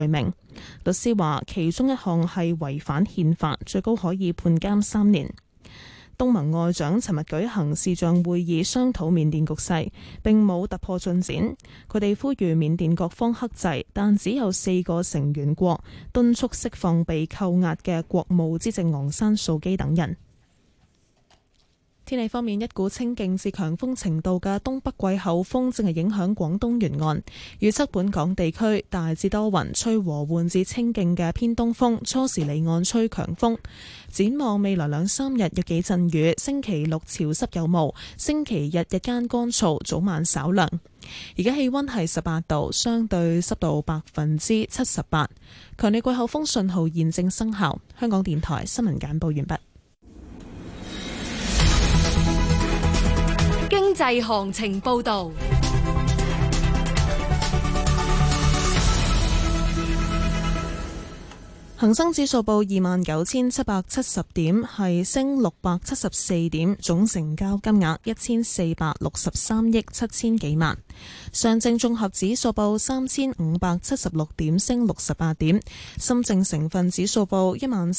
名。律師話，其中一項係違反憲法，最高可以判監3年。東盟外長尋日舉行視像會議，商討緬甸局勢，並冇突破進展。佢哋呼籲緬甸各方克制，但只有4個成員國敦促釋放被扣押嘅國務資政昂山素基等人。天氣方面，一股清勁至強風程度嘅東北季候風正係影響廣東沿岸，預測本港地區大致多雲，吹和緩至清勁嘅偏東風，初時離岸吹強風。展望未來2-3日有幾陣雨，星期六潮濕有霧，星期日日間乾燥，早晚稍涼。而家氣溫係18度，相對濕度78%。強烈季候風信號現正生效。香港電台新聞簡報完畢。 經濟行情報道。 恒生指數報29,770點，係升674點，總成交金額1463億7千幾萬。上證綜合指數報3576點，升68點。深證成分指數報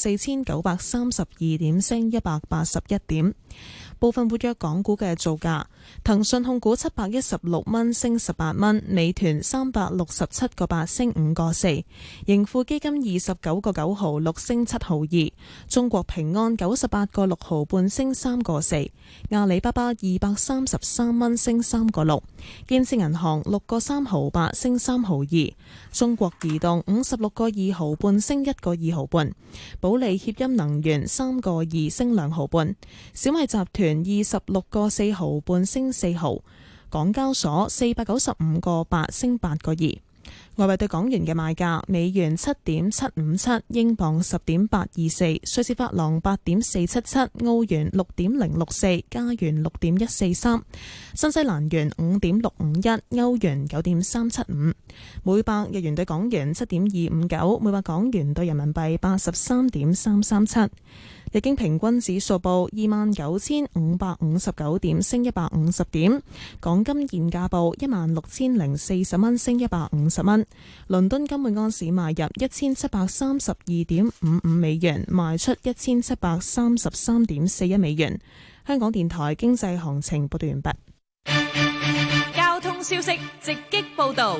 14,932點，升181點。部分活躍港股嘅造價：騰訊控股716蚊升18蚊，美團367個8升5個4，盈富基金29個9毫6升7毫2，中國平安98個6毫半升3個4，阿里巴巴233蚊升3個6，建設銀行6個3毫8升3毫2，中國移動56個2毫半升1個2毫半，保利協鑫能源3個2升2毫半，小米集團26個4毫半升4毫，港交所495個8升8個2。外幣對港元嘅賣價：美元7.757，英鎊10.824，瑞士法郎8.477，澳元6.064，加元6.143，新西蘭元5.651，歐元9.375，每百日元對港元7.259，每百港元對人民幣83.337。日經平均指數報29,559點，升150點。港金現價報16,040蚊，升150蚊。倫敦金每安士買入1732.55美元，賣出1733.41美元。香港電台經濟行情報道完畢。 交通消息直擊報道。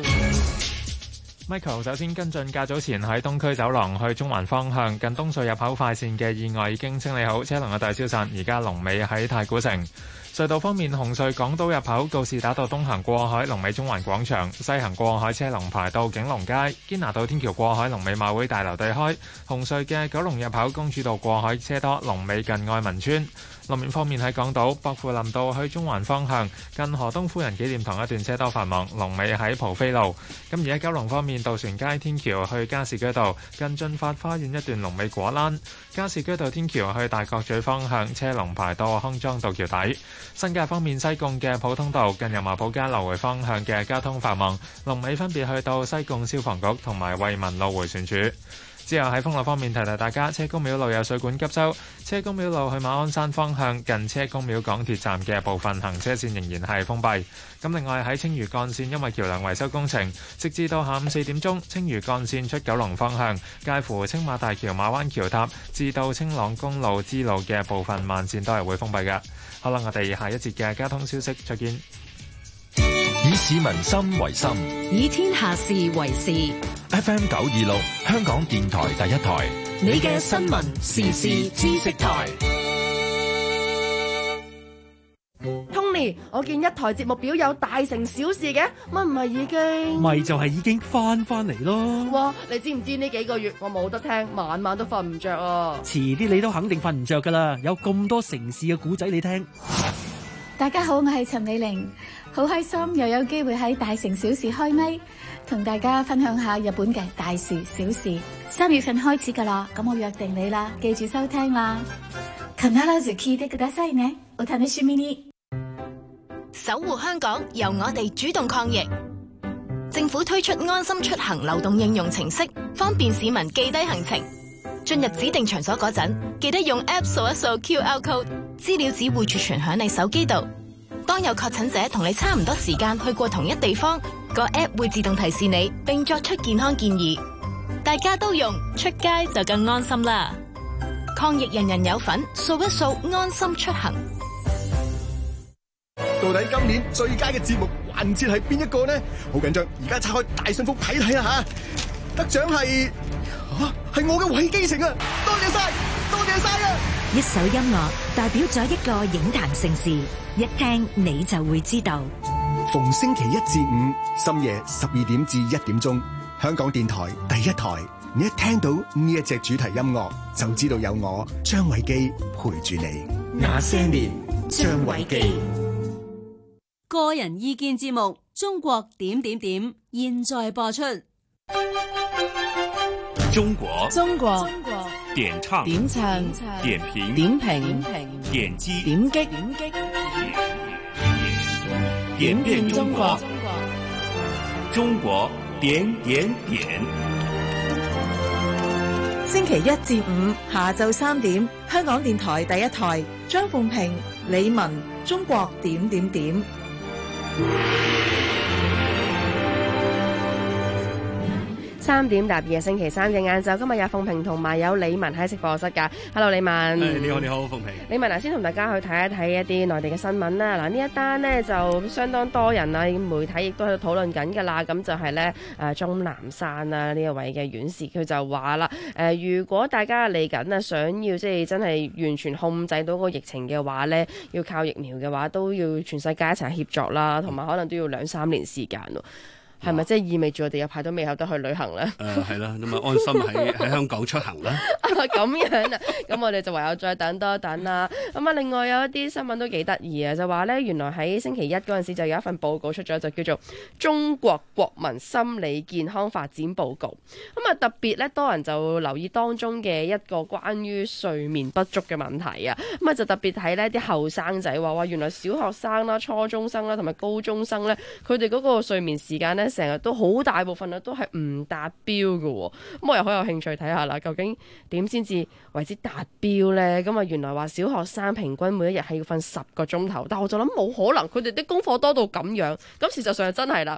Michael 首先跟進，較早前喺東區走廊去中環方向近東隧入口快線嘅意外已經清理好，車龍嘅大消散，而家龍尾喺太古城。隧道方面，紅隧港島入口告士打道東行過海龍尾中環廣場，西行過海車龍排到景隆街，堅拿道天橋過海龍尾馬會大樓對開。紅隧嘅九龍入口公主道過海車多，龍尾近愛民村。路面方面，喺港島薄扶林道去中環方向近何東夫人紀念堂一段車多繁忙，龍尾喺蒲飛路。咁而喺九龍方面，渡船街天橋去加士居道近駿發花園一段龍尾果欄，加士居道天橋去大角咀方向車龍排到康莊道橋底。新界方面，西貢嘅普通道近油麻埔街來回方向嘅交通繁忙，龍尾分別去到西貢消防局同埋惠民路迴旋處。之後喺封路方面，提提大家，車公廟路有水管急修，車公廟路去馬鞍山方向近車公廟港鐵站嘅部分行車線仍然係封閉。咁另外喺青嶼幹線，因為橋梁維修工程，直至到下午4點鐘，青嶼幹線出九龍方向介乎青馬大橋馬灣橋塔至到青朗公路支路嘅部分慢線都係會封閉嘅。好啦，我哋下一節嘅交通消息再見。 以市民心為心， 以天下事為事。 FM 926，香港電台第一台， 你嘅新聞時事知識台。 Tony， 我見一台節目表有大成小事嘅，乜唔係已經？ 咪就係已經翻嚟咯。 哇！你知唔知呢幾個月我冇得聽，晚晚都瞓唔着啊！ 遲啲你都肯定瞓唔着噶啦，有咁多城市嘅古仔你聽。 大家好，我係陳美玲，好開心又有機會喺大城小事開咪，同大家分享下日本嘅大事小事。3月份開始噶啦，咁我約定你啦，記住收聽啦。必ず聞いてくださいね。お楽しみに。 守護香港，由我哋主動抗疫。政府推出安心出行流動應用程式，方便市民記低行程。進入指定場所嗰陣，記得用 App 掃一掃 QR code， 資料只會儲存響你手機度。當有確診者同你差唔多時間去過同一地方，個 App 會自動提示你，並作出健康建議。 大家都用，出街就更安心啦。抗疫人人有份，掃一掃安心出行。 到底今年最佳嘅節目環節係邊一個呢？好緊張，而家拆開大信封睇睇啦吓！得獎係我嘅韋基城啊！多謝晒，多謝晒啊！ 一首音樂代表咗一個影壇盛事，一聽你就會知道。 逢星期一至五深夜12點至1點鐘，香港電台第一台，你一聽到呢一隻主題音樂，就知道有我張偉基陪住你。 那些年，張偉基。 個人意見節目《中國點點點》現在播出。 中國點唱點評點擊點遍中國，中國點點點。 星期一至五下晝3點，香港電台第一台，張鳳平、李文，中國點點點。 3點踏2星期3嘅晏晝，今日有鳳平同埋有李文喺直播室㗎。Hello， 李文。 你好，鳳平。 李文先同大家去睇一睇一啲內地嘅新聞啦。嗱，呢一單呢就相當多人啊，媒體亦都喺度討論緊㗎啦。咁就係呢鍾南山呢一位嘅院士，佢就話啦，如果大家嚟緊想要即係真係完全控制到個疫情嘅話呢，要靠疫苗嘅話，都要全世界一齊協作啦，同埋可能都要2-3年時間喎。係咪即係意味住我哋有排都未有得去旅行咧？ 係啦，咁啊安心喺香港出行啦。 咁樣啊，咁我哋就唯有再等多等啦。咁啊，另外有一啲新聞都幾得意啊，就話咧原來喺星期一嗰陣時就有一份報告出咗，就叫做《中國國民心理健康發展報告》。咁啊，特別咧多人就留意當中嘅一個關於睡眠不足嘅問題啊。咁啊，就特別睇呢啲後生仔話哇，原來小學生啦、初中生啦同埋高中生咧，佢哋嗰個睡眠時間咧，成日都好大部分啊，都係唔達標嘅喎。咁我又好有興趣睇下啦，究竟點先至為之達標呢？咁啊，原來話小學生平均每一日係要瞓10個鐘頭，但我就諗冇可能，佢哋啲功課多到咁樣。咁事實上真係啦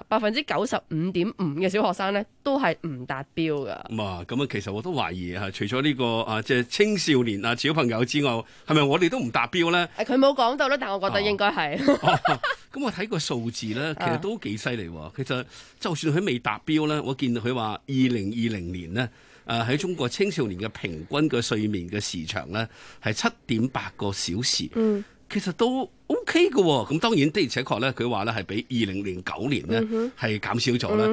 ，95.5%嘅小學生呢都係唔達標㗎。 咁啊，其實我都懷疑除咗呢個即係青少年啊小朋友之外，係咪我哋都唔達標呢？ 佢冇講到啦，但我覺得應該係。 咁我睇個數字咧，其實都幾犀利喎。其實就算佢未達標咧，我見到佢話2020年咧，喺中國青少年嘅平均嘅睡眠嘅時長咧係7.8個小時。其實都 OK 嘅喎。咁當然的而且確咧，佢話咧係比2009年咧係減少咗咧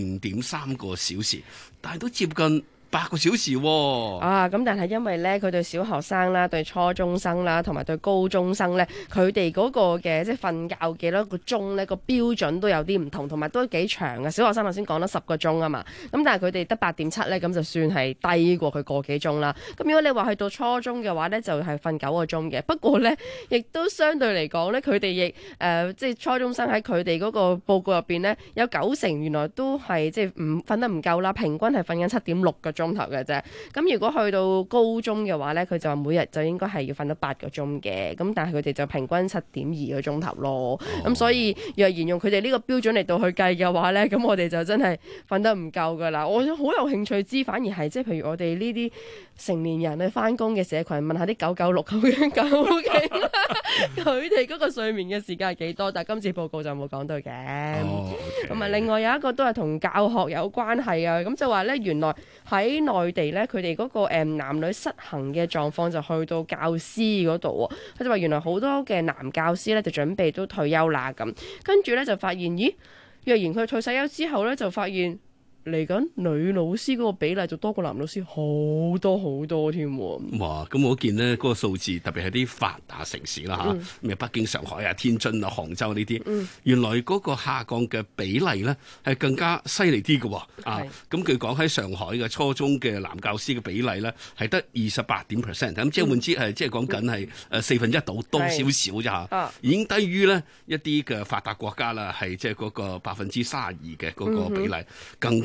0.3個小時，但係都接近8個小時喎。 咁但係因為咧，佢對小學生啦、對初中生啦，同埋對高中生咧，佢哋嗰個嘅即係瞓覺幾多個鐘咧，個標準都有啲唔同，同埋都幾長嘅。小學生頭先講得10個鐘啊嘛，咁但係佢哋得8.7咧，咁就算係低過佢個幾鐘啦。咁如果你話去到初中嘅話咧，就係瞓9個鐘嘅。不過咧，亦都相對嚟講咧，佢哋亦即係初中生喺佢哋嗰個報告入邊咧，有90%原來都係即係瞓得唔夠啦，平均係瞓緊7.6個鐘頭嘅啫。咁如果去到高中嘅話咧，佢就話每日就應該係要瞓得8個鐘嘅。咁但係佢哋就平均7.2個鐘頭咯。咁所以若然用佢哋呢個標準嚟到去計嘅話咧，咁我哋就真係瞓得唔夠噶啦。我好有興趣知，反而係即係譬如我哋呢啲成年人去翻工嘅社群，問下啲996究竟佢哋嗰個睡眠嘅時間係幾多？但係今次報告就冇講到嘅。咁啊，另外有一個都係同教學有關係啊。咁就話咧，原來喺內地咧，佢哋嗰個男女失衡嘅狀況就去到教師嗰度喎。佢就話原來好多嘅男教師咧就準備都退休啦咁，跟住咧就發現，咦，若然佢退晒休之後咧，就發現嚟緊女老師嗰個比例就多過男老師好多好多添喎。 哇！咁我見呢嗰個數字，特別係啲發達城市啦嚇，北京、上海啊、天津啊、杭州呢啲，原來嗰個下降嘅比例咧係更加犀利啲嘅喎。咁據講喺上海嘅初中嘅男教師嘅比例咧係得28%，咁即係換之即係講緊係1/4度多少少啫嚇，已經低於咧一啲嘅發達國家啦，係即係嗰個32%嘅嗰個比例，更加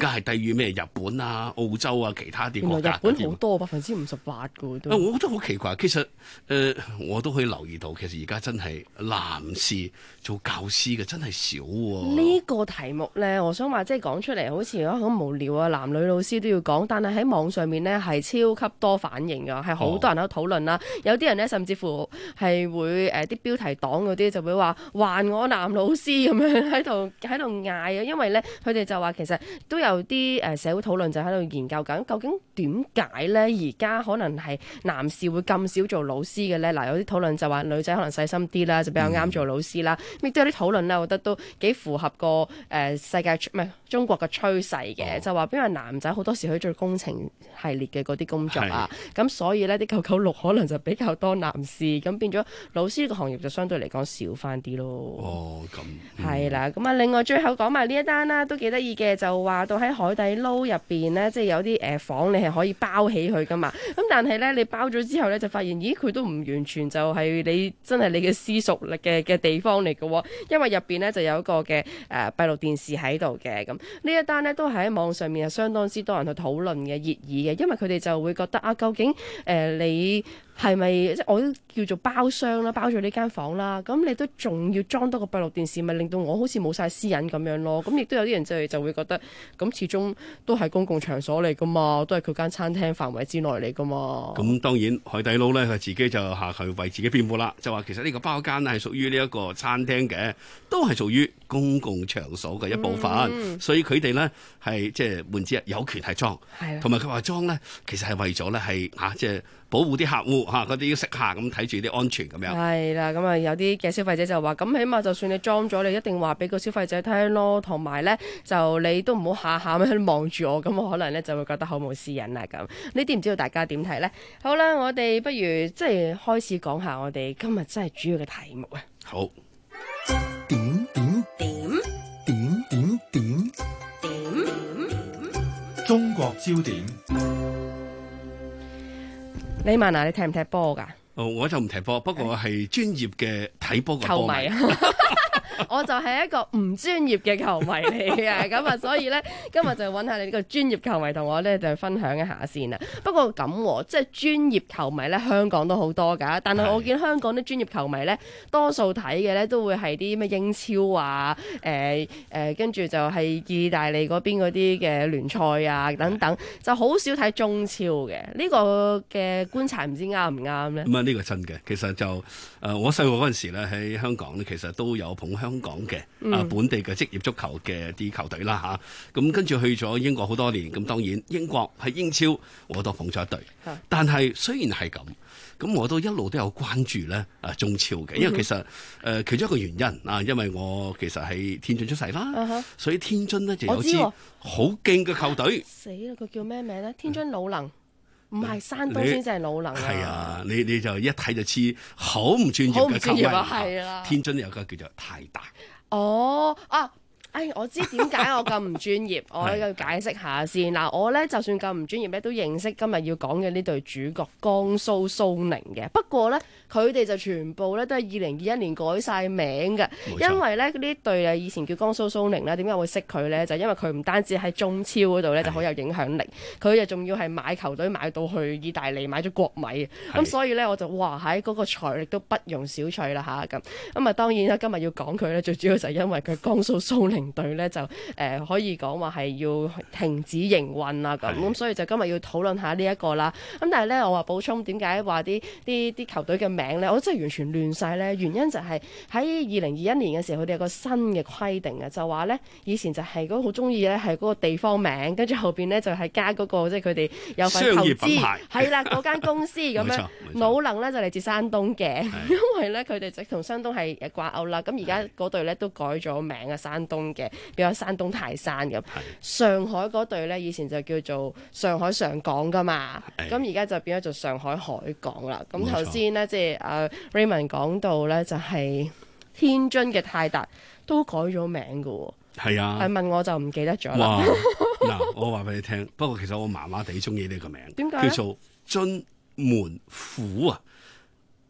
係低於咩日本啊、澳洲啊其他啲國家。 原來日本好多58%嘅都。 我覺得好奇怪，其實我都可以留意到，其實而家真係男士做教師嘅真係少喎。 呢個題目呢，我想話即係講出嚟好似好無聊啊，男女老師都要講，但係喺網上面呢，係超級多反應㗎，係好多人喺度討論啦。有啲人呢，甚至乎係會啲標題黨嗰啲就會話還我男老師咁樣喺度嗌啊，因為呢，佢哋就話其實都有啲社會討論就喺度研究緊，究竟點解呢？而家可能係男士會咁少做老師嘅呢？嗱，有啲討論就話女仔可能細心啲啦，就比較啱做老師啦。亦都有啲討論呢，我覺得都幾符合個世界唔係中國嘅趨勢嘅，就話因為男仔好多時去做工程系列嘅嗰啲工作啊，咁所以呢啲996可能就比較多男士，咁變咗老師呢個行業就相對嚟講少翻啲咯。 哦，咁係啦，咁啊，另外最後講埋呢一單啦，都幾得意嘅，就話到喺海底撈入邊呢，即係有啲房你係可以包起佢噶嘛，咁但係呢，你包咗之後呢，就發現咦佢都唔完全就係你真係你嘅私屬嘅地方嚟嘅喎，因為入邊呢就有一個嘅閉路電視喺度嘅，咁呢一單呢，都係喺網上面係相當之多人去討論嘅熱議嘅，因為佢哋就會覺得啊，究竟你係咪即係我都叫做包廂啦，包咗呢間房啦，咁你都仲要裝多個閉路電視，咪令到我好似冇晒私隱咁樣咯？咁亦都有啲人就會覺得，咁始終都係公共場所嚟噶嘛，都係佢間餐廳範圍之內嚟噶嘛。 咁當然海底撈咧，佢自己就下去為自己辯護啦，就話其實呢個包間係屬於呢一個餐廳嘅，都係屬於公共場所嘅一部分，所以佢哋咧係即係換之有權係裝，同埋佢話裝咧，其實係為咗咧係即係保護啲客戶嗰啲食客咁睇住啲安全咁樣。 係啦，咁啊有啲嘅消費者就話，咁起碼就算你裝咗，你一定話俾個消費者聽咯，同埋咧就你都唔好下下咁望住我，咁我可能咧就會覺得好冇私隱啦咁。呢啲唔知道大家點睇呢？好啦，我哋不如即係開始講下我哋今日真係主要嘅題目啊。 好。 點點點點點點中國焦點。 李文啊，你踢唔踢波㗎？ 我就唔踢波，不過我係專業嘅睇波嘅球迷啊。 我就係一個唔專業嘅球迷嚟嘅，咁啊，所以咧今日就揾下你呢個專業球迷同我咧就分享一下先啦。不過咁即係專業球迷咧，香港都好多㗎，但係我見香港啲專業球迷咧，多數睇嘅咧都會係啲咩英超啊，跟住就係意大利嗰邊嗰啲嘅聯賽啊等等，就好少睇中超嘅。呢個嘅觀察唔知啱唔啱咧？ 咁啊，呢個真嘅。其實就我細個嗰陣時咧喺香港咧，其實都有捧香港嘅本地嘅職業足球嘅啲球隊啦嚇，咁跟住去咗英國好多年，咁當然英國喺英超我都捧咗一隊，但係雖然係咁我都一路都有關注咧中超嘅，因為其實其中一個原因啊，因為我其實喺天津出世啦，所以天津呢就有支好勁嘅球隊。 死啦！佢叫咩名咧？天津魯能。唔係山東先至係魯能啊！ 係啊，你就一睇就知好唔專業嘅球迷啊！ 係啦， 天津有個叫做泰達。 哦啊！我知點解我咁唔專業，我要解釋下先。嗱，我咧就算咁唔專業咧，都認識今日要講嘅呢隊主角江蘇蘇寧嘅。不過咧，佢哋就全部咧都係2021年改晒名嘅，因為咧呢隊以前叫江蘇蘇寧咧，點解會識佢咧？就因為佢唔單止喺中超嗰度咧就好有影響力，佢又仲要係買球隊買到去意大利買咗國米，咁所以咧我就哇喺嗰個財力都不容小覷啦嚇咁啊！當然啦，今日要講佢咧，最主要就係因為佢江蘇蘇寧隊咧就可以講話係要停止營運啊咁所以就今日要討論下呢一個啦。咁但係咧，我話補充點解話啲球隊嘅名咧，我真係完全亂晒咧。原因就係喺2021年嘅時候，佢哋有個新嘅規定啊，就話咧以前就係好中意咧係嗰個地方名，跟住後邊咧就係加嗰個即係佢哋有份投資係啦嗰間公司咁樣。魯能咧就嚟自山東嘅，因為咧佢哋就同山東係掛鈎啦。咁而家嗰隊咧都改咗名啊，山東嘅。比較山東泰山咁，上海嗰隊咧以前就叫做上海上港噶嘛，咁而家就變咗做上海海港啦。咁頭先咧即係Raymond 講到咧就係天津嘅泰達都改咗名噶喎。 係啊， 問我就唔記得咗啦。 嗱，我話俾你聽，不過其實我麻麻地中意呢個名， 點解？ 叫做津門虎啊。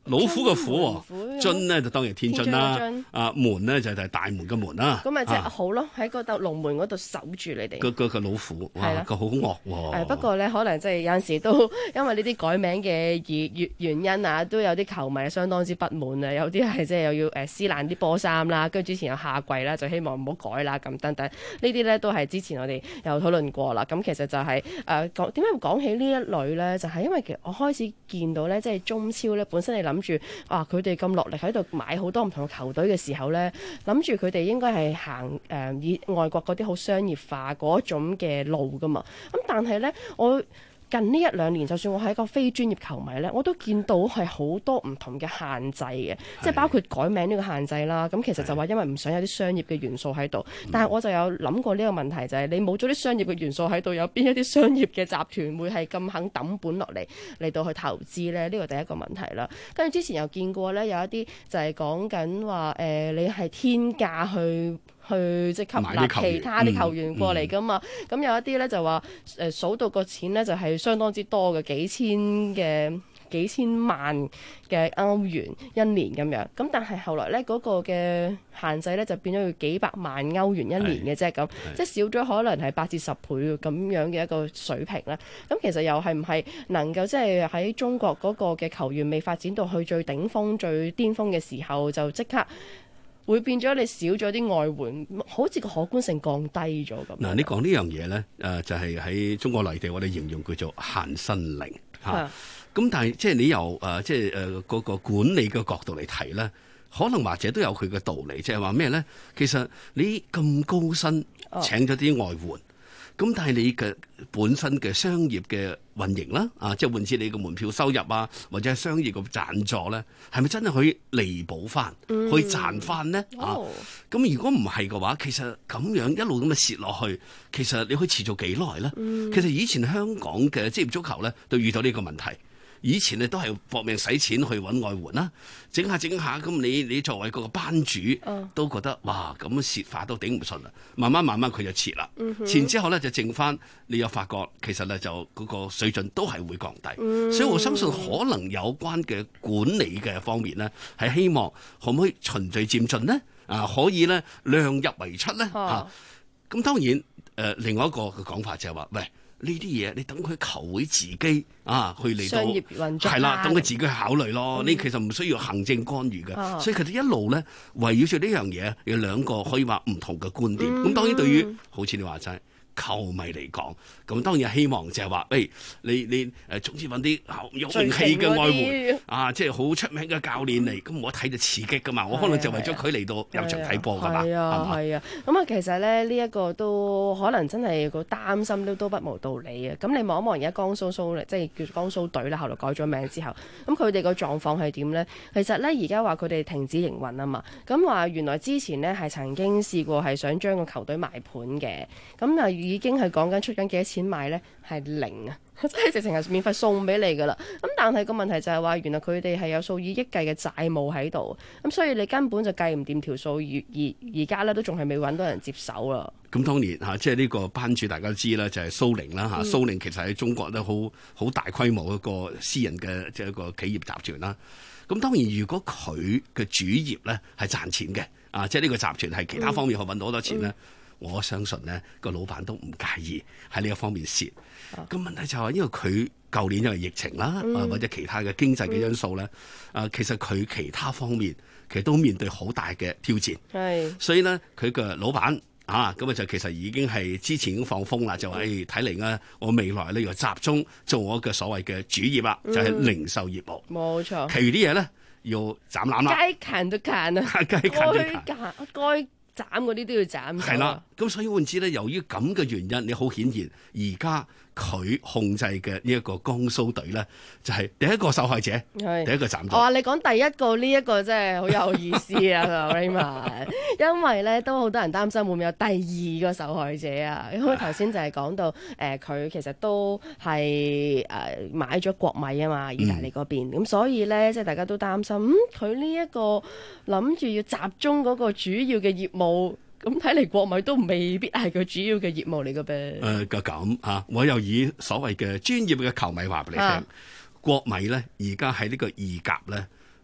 老虎嘅虎，津呢就當然天津啦，門呢就係大門嘅門啦。 咁咪即係好咯，喺嗰度龍門嗰度守住你哋。 個老虎，哇，個好惡喎。 不過咧，可能即係有陣時都因為呢啲改名嘅原因啊，都有啲球迷相當之不滿啊。有啲係即係又要撕爛啲波衫啦，跟住之前有下跪啦，就希望唔好改啦咁等等。呢啲咧都係之前我哋有討論過啦。咁其實就係點解會講起呢一類咧？就係因為其實我開始見到咧，即係中超咧本身你諗住佢哋咁落力喺度買好多唔同嘅球隊嘅時候咧，諗住佢哋應該係行以外國嗰啲好商業化嗰種嘅路噶嘛。咁但係咧，我近呢一兩年，就算我係一個非專業球迷咧，我都見到係好多唔同嘅限制嘅，即係包括改名呢個限制啦。咁其實就話因為唔想有啲商業嘅元素喺度，但係我就有諗過呢個問題，就係你冇咗啲商業嘅元素喺度，有邊一啲商業嘅集團會係咁肯抌本落嚟到去投資咧？呢個第一個問題啦。跟住之前又見過咧，有一啲就係講緊話你係天價去即係吸納其他啲球員過嚟噶嘛。咁有一啲咧就話數到個錢咧就係相當之多嘅，幾千萬嘅歐元一年咁樣。咁但係後來咧嗰個嘅限制咧就變咗要幾百萬歐元一年嘅啫，咁即係少咗可能係8至10倍咁樣嘅一個水平啦。咁其實又係唔係能夠即係喺中國嗰個嘅球員未發展到去最頂峰、最巔峰嘅時候，就即刻會變咗你少咗啲外援，好似個可觀性降低咗咁。 嗱，你講呢樣嘢咧，就係喺中國內地，我哋形容叫做限薪令嚇。咁但係即係你由嗰個管理嘅角度嚟睇咧，可能或者都有佢嘅道理，即係話咩咧？其實你咁高薪請咗啲外援。咁但係你嘅本身嘅商業嘅運營啦，即係換至你嘅門票收入啊，或者係商業嘅贊助咧，係咪真係可以彌補翻，可以賺翻呢？咁如果唔係嘅話，其實咁樣一路咁樣蝕落去，其實你可以持續幾耐咧？其實以前香港嘅職業足球咧，都遇到呢個問題。以前咧都係搏命使錢去揾外援啦，整下咁你作為個班主都覺得哇咁蝕法都頂唔順啦，慢慢佢就撤啦，撤之後咧就剩翻，你又發覺其實咧就嗰個水準都係會降低，所以我相信可能有關嘅管理嘅方面咧係希望可唔可以循序漸進咧可以咧量入為出咧咁當然另外一個嘅講法就係話喂。呢啲嘢你等佢球會自己去嚟到商業運作， 係啦，等佢自己去考慮咯。你其實唔需要行政干預嘅，所以佢哋一路咧圍繞住呢樣嘢，有兩個可以話唔同嘅觀點。咁當然對於好似你話齋球迷嚟講，咁當然希望就係話，你總之揾啲有名氣嘅外援即係好出名嘅教練嚟，咁我睇就刺激噶嘛，我可能就為咗佢嚟到入場睇波噶嘛， 係啊。咁其實咧呢一個都可能真係個擔心都不無道理嘅。咁你望一望而家江蘇即係叫江蘇隊啦，後來改咗名之後，咁佢哋個狀況係點咧？其實咧而家話佢哋停止營運啊嘛，咁話原來之前咧係曾經試過係想將個球隊賣盤嘅，咁已經係講緊出緊幾多錢買呢？係零啊！即係直情係免費送俾你噶啦。咁但係個問題就係話，原來佢哋係有數以億計嘅債務喺度，咁所以你根本就計唔掂條數，而家咧都仲係未揾到人接手啦。 咁當然即係呢個班主大家知啦，就係蘇寧啦蘇寧其實喺中國都好大規模一個私人嘅即係一個企業集團啦。咁當然如果佢嘅主業咧係賺錢嘅即係呢個集團係其他方面可以揾到好多錢咧。我相信呢個老闆都唔介意喺呢一方面蝕。咁問題就係因為佢舊年因為疫情啦，或者其他嘅經濟嘅因素咧，其實佢其他方面其實都面對好大嘅挑戰。所以呢，佢嘅老闆咁就其實已經係之前已經放風啦，就話睇嚟咧，我未來呢要集中做我嘅所謂嘅主業啦，就係零售業務。 冇錯。 其餘啲嘢咧要斬纜啦。 該砍都砍啊！該斬嗰啲都要斬。 係啦，咁所以換之咧，由於咁嘅原因，你好顯然而家佢控制嘅呢一個江蘇隊咧，就係第一個受害者，第一個斬咗。 你講第一個呢一個真係好有意思啊，Raymond， 因為咧都好多人擔心會唔會有第二個受害者啊？因為頭先就係講到佢其實都係買咗國米啊嘛，意大利嗰邊，咁所以咧即係大家都擔心，佢呢一個諗住要集中嗰個主要嘅業務。咁睇嚟國米都未必係佢主要嘅業務嚟嘅噃。 咁我又以所謂嘅專業嘅球迷話俾你聽，國米咧而家喺呢個意甲咧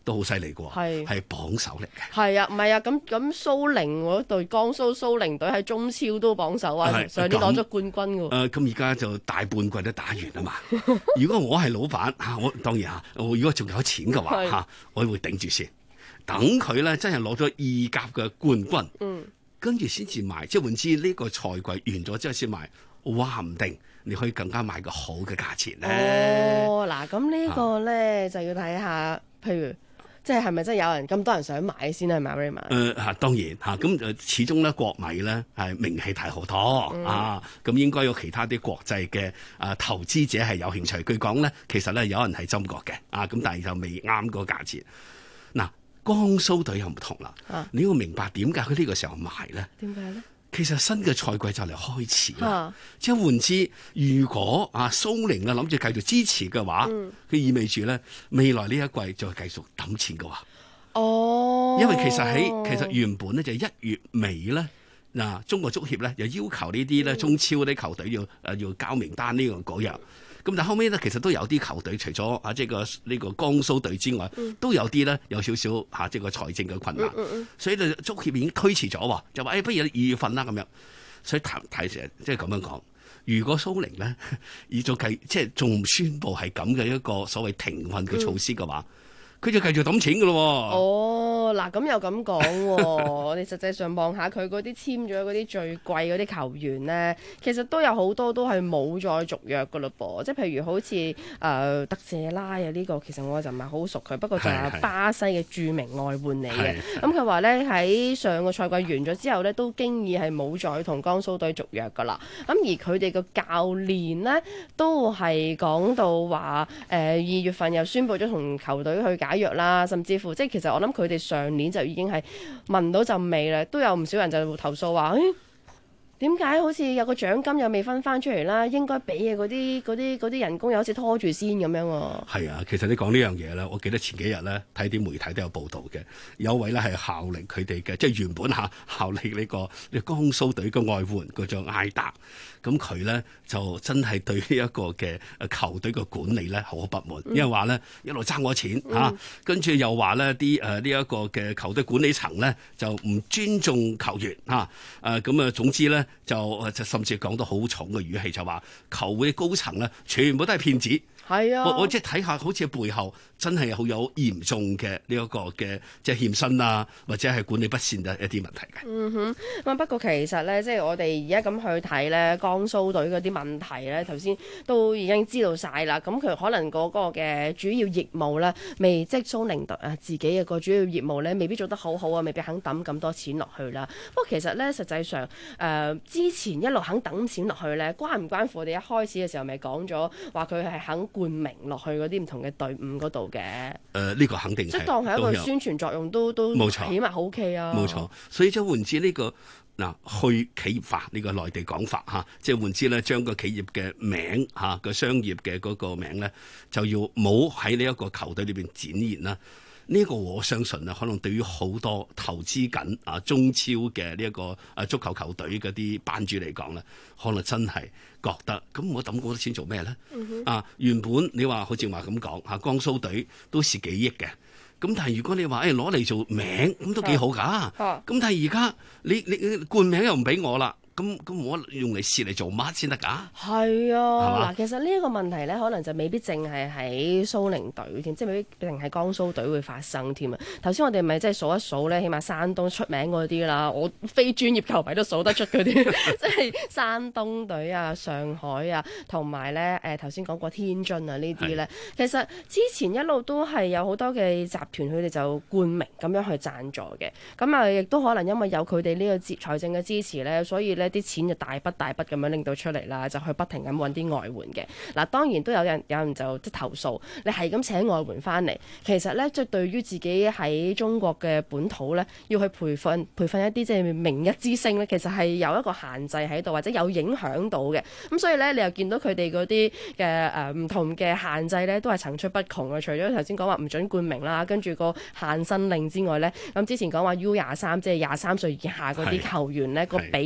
都好犀利嘅喎，係榜首嚟嘅。 係啊，唔係啊，咁蘇寧嗰隊江蘇蘇寧隊喺中超都榜首啊，上年攞咗冠軍嘅喎。 咁而家就大半季都打完啊嘛。如果我係老闆我當然我如果仲有錢嘅話我會頂住先，等佢咧真係攞咗意甲嘅冠軍，跟住先至賣。即係換之呢個賽季完咗之後先賣，話唔定你可以更加賣個好嘅價錢咧。 嗱，咁呢個咧就要睇下，譬如即係咪真係有人咁多人想買先係咪 Raymond？ 當然咁始終咧國米咧係名氣大好多咁應該有其他啲國際嘅投資者係有興趣。據講咧，其實咧有人係針過嘅咁但係就未啱個價錢。嗱，江蘇隊又唔同啦，你要明白點解佢呢個時候賣咧？ 點解咧？ 其實新嘅賽季就嚟開始啦，即係換之，如果蘇寧諗住繼續支持嘅話，佢意味住咧未來呢一季就繼續揼錢嘅話。因為其實原本咧就1月尾咧中國足協咧又要求呢啲咧中超啲球隊要交名單呢個嗰樣。咁但後尾咧，其實都有啲球隊，除咗即係呢個江蘇隊之外，都有啲咧有少少即係個財政嘅困難，所以咧足協已經推遲咗，就話不如2月份啦咁樣。所以睇成即係咁樣講，如果蘇寧咧而做計，即係仲唔宣佈係咁嘅一個所謂停運嘅措施嘅話，佢就繼續揼錢㗎咯。 嗱咁又咁講喎，你實際上望下佢嗰啲簽咗嗰啲最貴嗰啲球員咧，其實都有好多都係冇再續約㗎咯噃。即係譬如好似特謝拉啊呢個，其實我就唔係好熟佢，不過就係巴西嘅著名外援嚟嘅。咁佢話咧喺上個賽季完咗之後咧，都經已係冇再同江蘇隊續約㗎啦。咁而佢哋個教練咧都係講到話2月份又宣布咗同球隊去解約啦，甚至乎即係其實我諗佢哋上年就已經係聞到陣味啦，都有唔少人就投訴話，點解好似有個獎金又未分翻出嚟啦？應該俾嘅嗰啲人工又好似拖住先咁樣喎。 係啊，其實你講呢樣嘢咧，我記得前幾日咧睇啲媒體都有報道嘅，有位咧係效力佢哋嘅，即係原本效力呢個江蘇隊嘅外援嗰張艾達。咁佢咧就真係對呢一個嘅球隊嘅管理咧好不滿，因為話咧一路爭我錢跟住又話咧啲呢一個嘅球隊管理層咧就唔尊重球員咁總之咧就甚至講到好重嘅語氣，就話球會高層咧全部都係騙子。係啊，我即係睇下，好似背後真係好有嚴重嘅呢一個嘅即係欠薪或者係管理不善嘅一啲問題嘅。 咁不過其實咧，即係我哋而家咁去睇咧，江蘇隊嗰啲問題咧，頭先都已經知道晒啦。咁佢可能嗰個嘅主要業務咧，未即係蘇寧隊自己嘅個主要業務咧，未必做得好好啊，未必肯抌咁多錢落去啦。不過其實咧，實際上之前一路肯抌錢落去咧，關唔關乎我哋一開始嘅時候咪講咗話佢係肯冠名落去嗰啲唔同嘅隊伍嗰度嘅？ 呢個肯定係即係當係一個宣傳作用都冇錯， 起碼 OK 啊。 冇錯，所以即係換之呢個去企業化呢個內地講法即係換之咧，將個企業嘅名個商業嘅嗰個名咧，就要冇喺呢一個球隊裏邊展現啦。呢個我相信可能對於好多投資緊中超嘅呢一個足球球隊嗰啲班主嚟講咧，可能真係覺得咁我抌咁多錢做咩咧？原本你話好似話咁講江蘇隊都蝕幾億嘅，咁但係如果你話攞嚟做名咁都幾好㗎，咁但係而家你冠名又唔俾我啦。咁我用嚟蝕嚟做乜先得㗎？係啊，嗱，其實呢一個問題咧，可能就未必淨係喺蘇寧隊添，即係未必淨係江蘇隊會發生添啊。頭先我哋咪即係數一數咧，起碼山東出名嗰啲啦，我非專業球迷都數得出嗰啲，即係山東隊啊、上海啊，同埋咧頭先講過天津啊呢啲咧，其實之前一路都係有好多嘅集團佢哋就冠名咁樣去贊助嘅，咁亦都可能因為有佢哋呢個財政嘅支持咧，所以咧啲錢就大筆咁樣拎到出嚟啦，就去不停咁揾啲外援嘅。嗱，當然都有人就即係投訴，你係咁請外援翻嚟，其實咧即係對於自己喺中國嘅本土咧，要去培訓一啲即係明日之星咧，其實係有一個限制喺度，或者有影響到嘅。咁所以咧，你又見到佢哋嗰啲嘅唔同嘅限制咧，都係層出不窮啊！除咗頭先講話唔准冠名啦，跟住個限薪令之外咧，咁之前講話 U23即係23歲以下嗰啲球員咧，個比例又有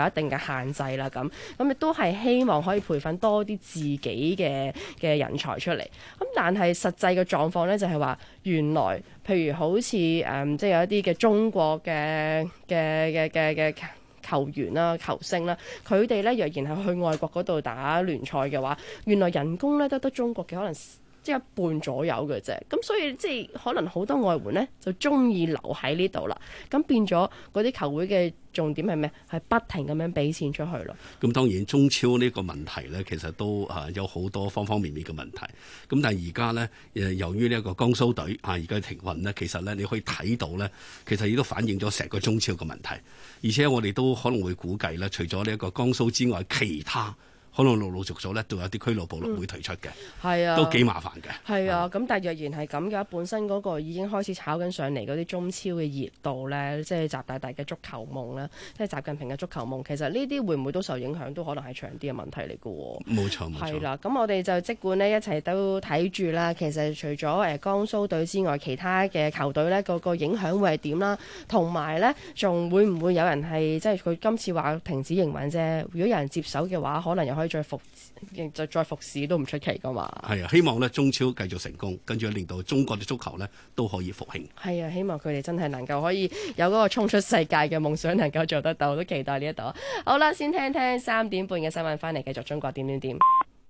有一定嘅限制啦。咁亦都係希望可以培訓多啲自己嘅人才出嚟。咁但係實際嘅狀況咧就係話，原來譬如好似即係有一啲嘅中國嘅球員啦、球星啦，佢哋咧若然係去外國嗰度打聯賽嘅話，原來人工咧都得中國嘅可能即係一半左右嘅啫。咁所以即係可能好多外援咧就中意留喺呢度啦。咁變咗嗰啲球會嘅重點係咩？係不停咁樣俾錢出去咯。 咁當然中超呢個問題咧，其實都有好多方方面面嘅問題。咁但係而家咧由於呢一個江蘇隊而家停運咧，其實咧你可以睇到咧，其實亦都反映咗成個中超嘅問題。而且我哋都可能會估計咧，除咗呢一個江蘇之外，其他可能陸陸續續咧都有啲俱樂部會退出嘅， 係啊， 都幾麻煩嘅。 係啊，咁但係若然係咁嘅話，本身嗰個已經開始炒緊上嚟嗰啲中超嘅熱度咧，即係習大大嘅足球夢啦，即係習近平嘅足球夢，其實呢啲會唔會都受影響，都可能係長啲嘅問題嚟嘅喎。 冇錯，冇錯。 係啦，咁我哋就即管呢一齊都睇住啦。其實除咗江蘇隊之外，其他嘅球隊咧個影響會係點啦？同埋咧，仲會唔會有人係即係佢今次話停止營運啫？如果有人接手嘅話，可能又可以再復市都唔出奇噶嘛。係啊，希望咧中超繼續成功，跟住令到中國嘅足球咧都可以復興。 係啊，希望佢哋真係能夠可以有嗰個衝出世界嘅夢想能夠做得到，都期待呢一度。好啦，先聽聽3點半嘅新聞，翻嚟繼續中國點點點。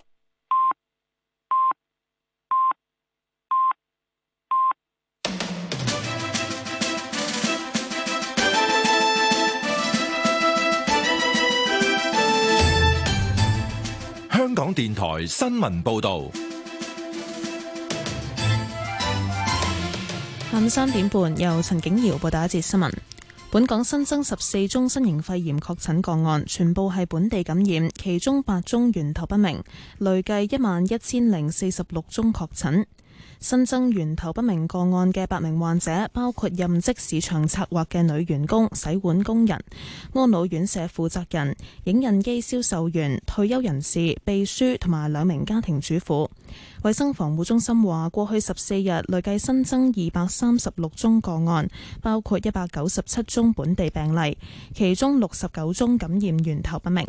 香港電台新聞報道， 下午3點半由陳景瑤報道一節新聞。本港新增14宗新型肺炎確診個案，全部係本地感染，其中8宗源頭不明，累計11,046宗確診。新增源頭不明個案嘅8名患者，包括任職市場策劃嘅女員工、洗碗工人、安老院舍負責人、影印機銷售員、退休人士、秘書同埋2名家庭主婦。衛生防護中心話，過去14日累計新增236宗個案，包括197宗本地病例，其中69宗感染源頭不明。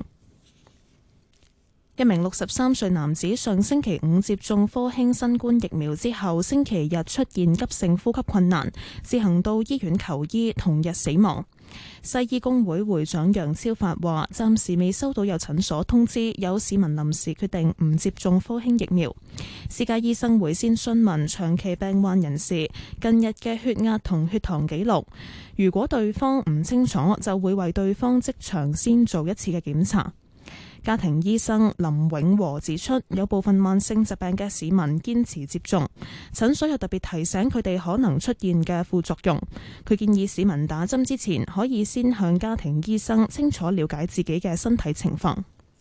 一名63歲男子上星期5接種科興新冠疫苗之後，星期日出現急性呼吸困難，自行到醫院求醫，同日死亡。西醫工會會長楊超發話，暫時未收到有診所通知有市民臨時決定唔接種科興疫苗。私家醫生會先詢問長期病患人士近日嘅血壓同血糖記錄，如果對方唔清楚，就會為對方即場先做一次嘅檢查。家庭醫生林永和指出，有部分慢性疾病嘅市民堅持接種，診所又特別提醒佢哋可能出現嘅副作用。佢建議市民打針之前可以先向家庭醫生清楚了解自己嘅身體情況。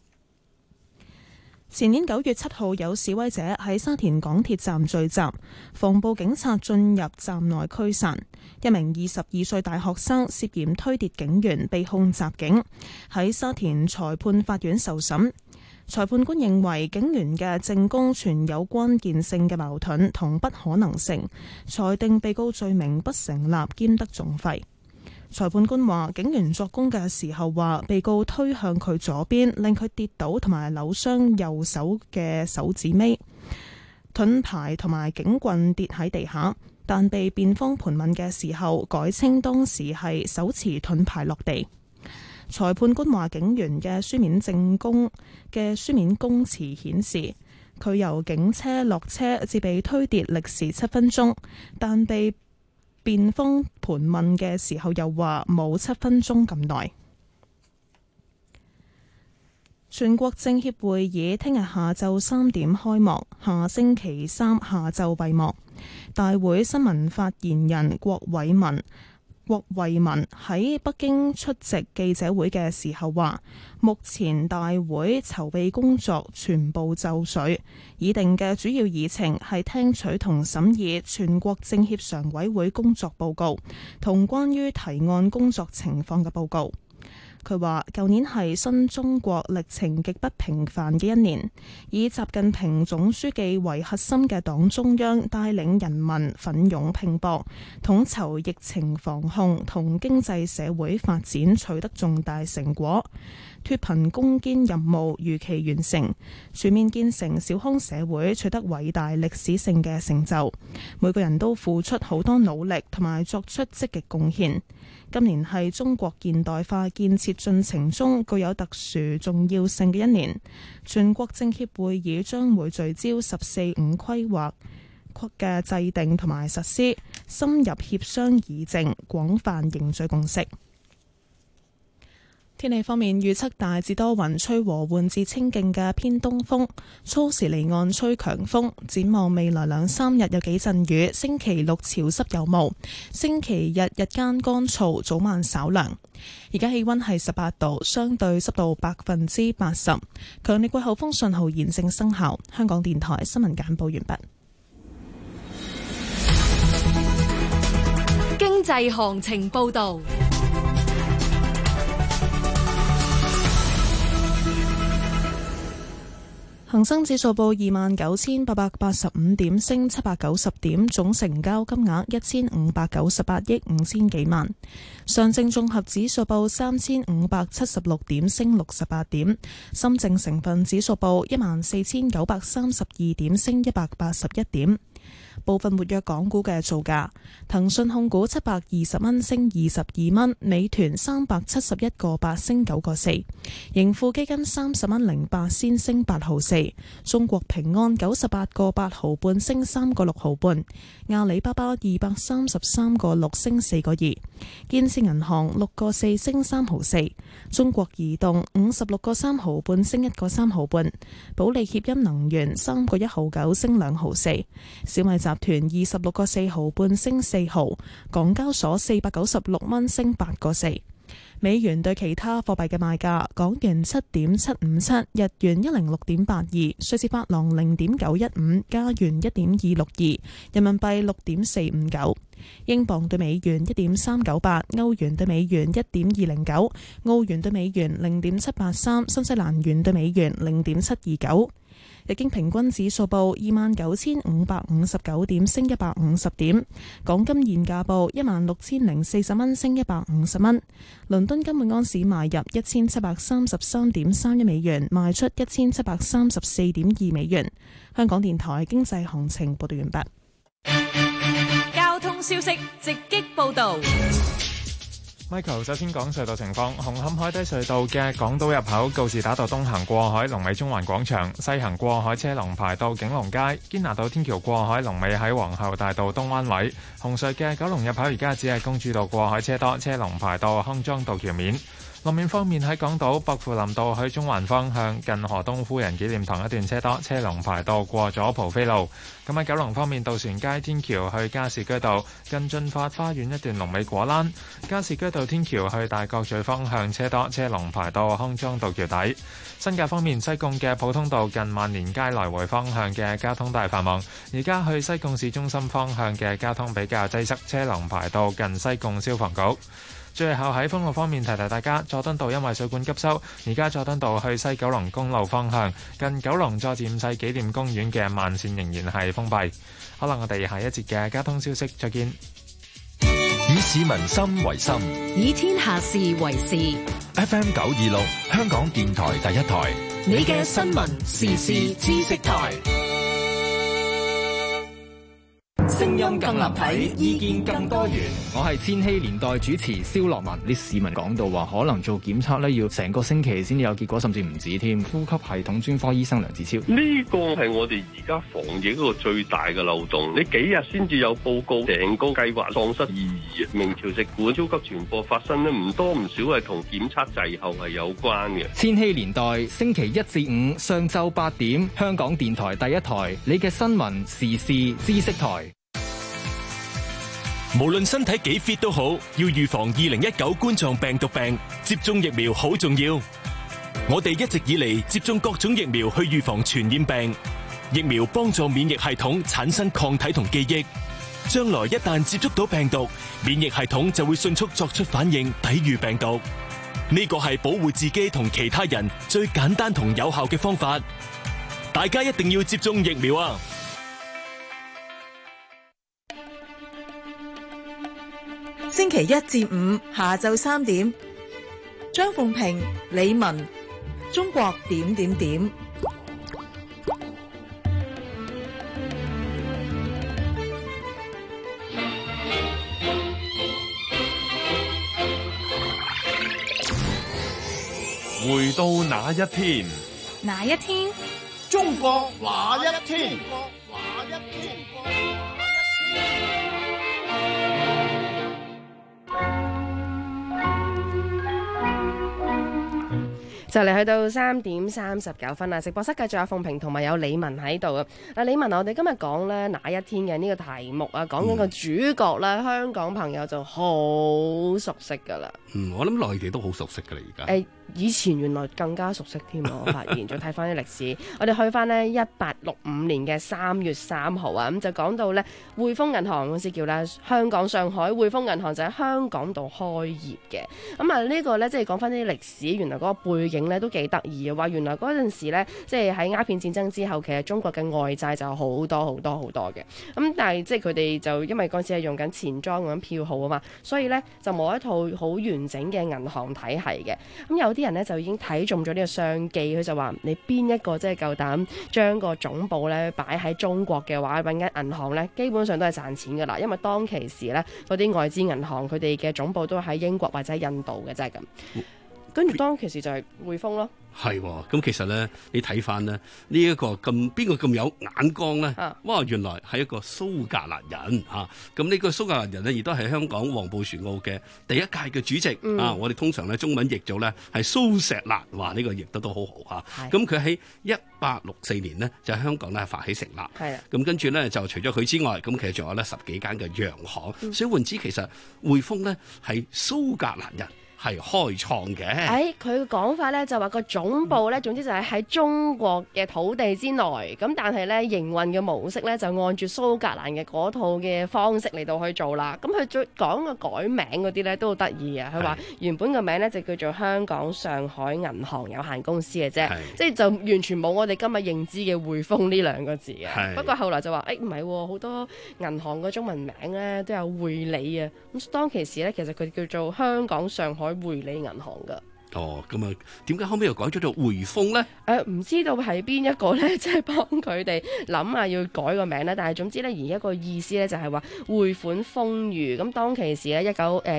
前年9月7號有示威者喺沙田港鐵站聚集，防暴警察進入站內驅散。一名22歲大學生涉嫌推跌警員，被控襲警，喺沙田裁判法院受審。裁判官認為警員嘅證供存有關鍵性嘅矛盾同不可能性，裁定被告罪名不成立兼得重費。裁判官話，警員作供嘅時候話，被告推向佢左邊，令佢跌倒同埋扭傷右手嘅手指尾，盾牌同埋警棍跌喺地下。但被辯方盤問嘅時候，改稱當時係手持盾牌落地。裁判官話，警員嘅書面證供嘅書面供詞顯示，佢由警車落車至被推跌歷時7分鐘，但被辯方盤問嘅時候又話冇7分鐘咁耐。全國政協會議聽日下晝3點開幕，下星期3下晝閉幕。大會新聞發言人郭惠文喺北京出席記者會嘅時候話，目前大會籌備工作全部就緒，擬定嘅主要議程係聽取同審議全國政協常委會工作報告同關於提案工作情況嘅報告。 佢話：舊年係新中國歷程極不平凡嘅一年，以習近平總書記為核心嘅黨中央帶領人民奮勇拼搏，統籌疫情防控同經濟社會發展取得重大成果，脫貧攻堅任務如期完成，全面建成小康社會取得偉大歷史性嘅成就。每個人都付出好多努力同埋作出積極貢獻。今年係中國現代化建設進程中具有特殊重要性嘅一年，全國政協會議將會聚焦十四五規劃嘅制定同埋實施，深入協商議政，廣泛凝聚共識。天氣方面，預測大致多雲，吹和緩至清勁嘅偏東風，初時離岸吹強風。展望未來2-3日有幾陣雨，星期六潮濕有霧，星期日日間乾燥，早晚稍涼。而家氣溫係18度，相對濕度80%，強烈季候風信號現正生效。香港電台新聞簡報完畢。 經濟行情報道。 恒生指數報29,885點，升790點，總成交金額1598億5千幾萬。上證綜合指數報3576點，升68點。深證成分指數報14,932點，升181點。部分活躍港股嘅造價：騰訊控股720蚊升22蚊，美團371個8升9個4，盈富基金30蚊08仙升8毫4，中國平安98個8毫半升3個6毫半，阿里巴巴233個6升4個2，建設銀行6個4升3毫4，中國移動56個3毫半升1個3毫半，保利協鑫能源3個1毫9升2毫4，小米集團26個4毫半升4毫，港交所496蚊升8個4。美元對其他貨幣嘅賣價：港元7.757，日元106.82，瑞士法郎0.915，加元1.262，人民幣6.459，英鎊對美元1.398，歐元對美元1.209，澳元對美元0.783，新西蘭元對美元0.729。日經平均指數報29,559點，升150點。港金現價報16,040蚊，升150蚊。倫敦金每安士買入1733.31美元，賣出1734.2美元。香港電台經濟行情報道完畢。 交通消息直擊報道。 Michael 首先講隧道情況，紅磡海底隧道嘅港島入口告士打道東行過海龍尾中環廣場，西行過海車龍排到景隆街，堅拿道天橋過海龍尾喺皇后大道東灣位。紅隧嘅九龍入口而家只係公主道過海車多，車龍排到康莊道橋面。路面方面喺港島薄扶林道去中環方向近何東夫人紀念堂一段車多，車龍排到過咗蒲飛路。咁喺九龍方面，渡船街天橋去加士居道近駿發花園一段龍尾果欄，加士居道天橋去大角咀方向車多，車龍排到康莊道橋底。新界方面，西貢嘅普通道近萬年街來回方向嘅交通大繁忙，而家去西貢市中心方向嘅交通比較擠塞，車龍排到近西貢消防局。最後喺封路方面提提大家，佐敦道因為水管急修，而家佐敦道去西九龍公路方向近九龍佐治五世紀念公園嘅慢線仍然係封閉。好啦，我哋下一節嘅交通消息再見。 以市民心為心， 以天下事為事。 FM 926香港電台第一台， 你嘅新聞時事知識台。 聲音更立體，意見更多元。 我係千禧年代主持蕭樂文。啲市民講到話，可能做檢測咧要成個星期先有結果，甚至唔止添。呼吸系統專科醫生梁志超， 呢個係我哋而家防疫嗰個最大嘅漏洞。你幾日先至有報告，成個計劃喪失意義。明朝食館超級傳播發生咧，唔多唔少係同檢測滯後係有關嘅。 千禧年代星期1至5上晝8點，香港電台第一台，你嘅新聞時事知識台。 無論身體幾 fit 都好，要預防2019冠狀病毒病，接種疫苗好重要。我哋一直以嚟接種各種疫苗去預防傳染病，疫苗幫助免疫系統產生抗體同記憶，將來一旦接觸到病毒，免疫系統就會迅速作出反應，抵禦病毒。 呢個係保護自己同其他人最簡單同有效嘅方法。大家一定要接種疫苗啊！ 星期一至五下晝3點，張鳳平、李文，中國點點點。 回到那一天， 哪一天？ 中國那一天？ 就嚟去到3點39分啦！直播室繼續有鳳平同埋有李文喺度啊！嗱，李文，我哋今日講咧哪一天嘅呢個題目啊，講緊個主角咧，香港朋友就好熟悉㗎啦。 我諗內地都好熟悉㗎啦，而家。 以前原來更加熟悉添啊！我發現，再睇翻啲歷史，我哋去翻呢1865年嘅3月3號啊，咁就講到呢匯豐銀行嗰時叫咧香港上海匯豐銀行就喺香港度開業嘅。咁啊呢個呢，即係講翻啲歷史，原來嗰個背景呢都幾得意嘅，話原來嗰陣時呢，即係喺鴉片戰爭之後，其實中國嘅外債就好多好多好多嘅。咁但係即係佢哋就因為嗰陣時係用緊錢莊咁票號啊嘛，所以呢就冇一套好完整嘅銀行體系嘅。咁有啲人呢就已經睇中咗呢個商機，佢就話你邊一個即係夠膽將個總部咧擺喺中國嘅話，揾間銀行咧基本上都係賺錢噶啦，因為當其時咧嗰啲外資銀行佢哋嘅總部都喺英國或者印度嘅，即係咁。跟住當其時就係匯豐咯。 係喎，咁其實咧，你睇翻咧呢一個邊個咁有眼光咧？哇，原來係一個蘇格蘭人嚇。咁呢個蘇格蘭人呢，亦都係香港黃埔船澳嘅第一屆嘅主席啊！我哋通常咧中文譯做咧係蘇石蘭，話呢個譯得都好好嚇。咁佢喺1864年呢，就喺香港咧發起成立。係咁跟住咧就除咗佢之外，咁其實仲有咧10幾間嘅洋行。所以換之其實匯豐咧係蘇格蘭人係開創嘅。 佢講法咧就話個總部咧，總之就係喺中國嘅土地之內。咁但係咧營運嘅模式咧就按住蘇格蘭嘅嗰套嘅方式嚟到去做啦。咁佢再講個改名嗰啲咧都好得意啊！佢話原本個名咧就叫做香港上海銀行有限公司嘅啫，即係就完全冇我哋今日認知嘅匯豐呢兩個字嘅。不過後來就話唔係，好多銀行個中文名咧都有匯理啊。咁當其時咧其實佢叫做香港上海匯理銀行噶。 咁啊，點解後尾又改咗做匯豐咧？ 唔知道係邊一個咧，即係幫佢哋諗下要改個名咧。但係總之咧，而一個意思咧就係話匯款豐裕。咁當其時咧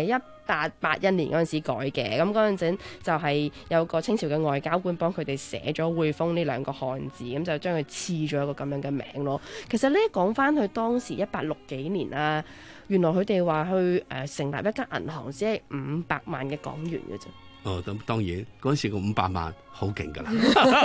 1881年嗰陣時改嘅。咁嗰陣陣就係有個清朝嘅外交官幫佢哋寫咗匯豐呢兩個漢字，咁就將佢賜咗一個咁樣嘅名咯。其實呢講翻去當時1860幾年啦，原來佢哋話去成立一間銀行只係500萬嘅港元嘅啫。 咁當然嗰陣時個500萬好勁㗎啦，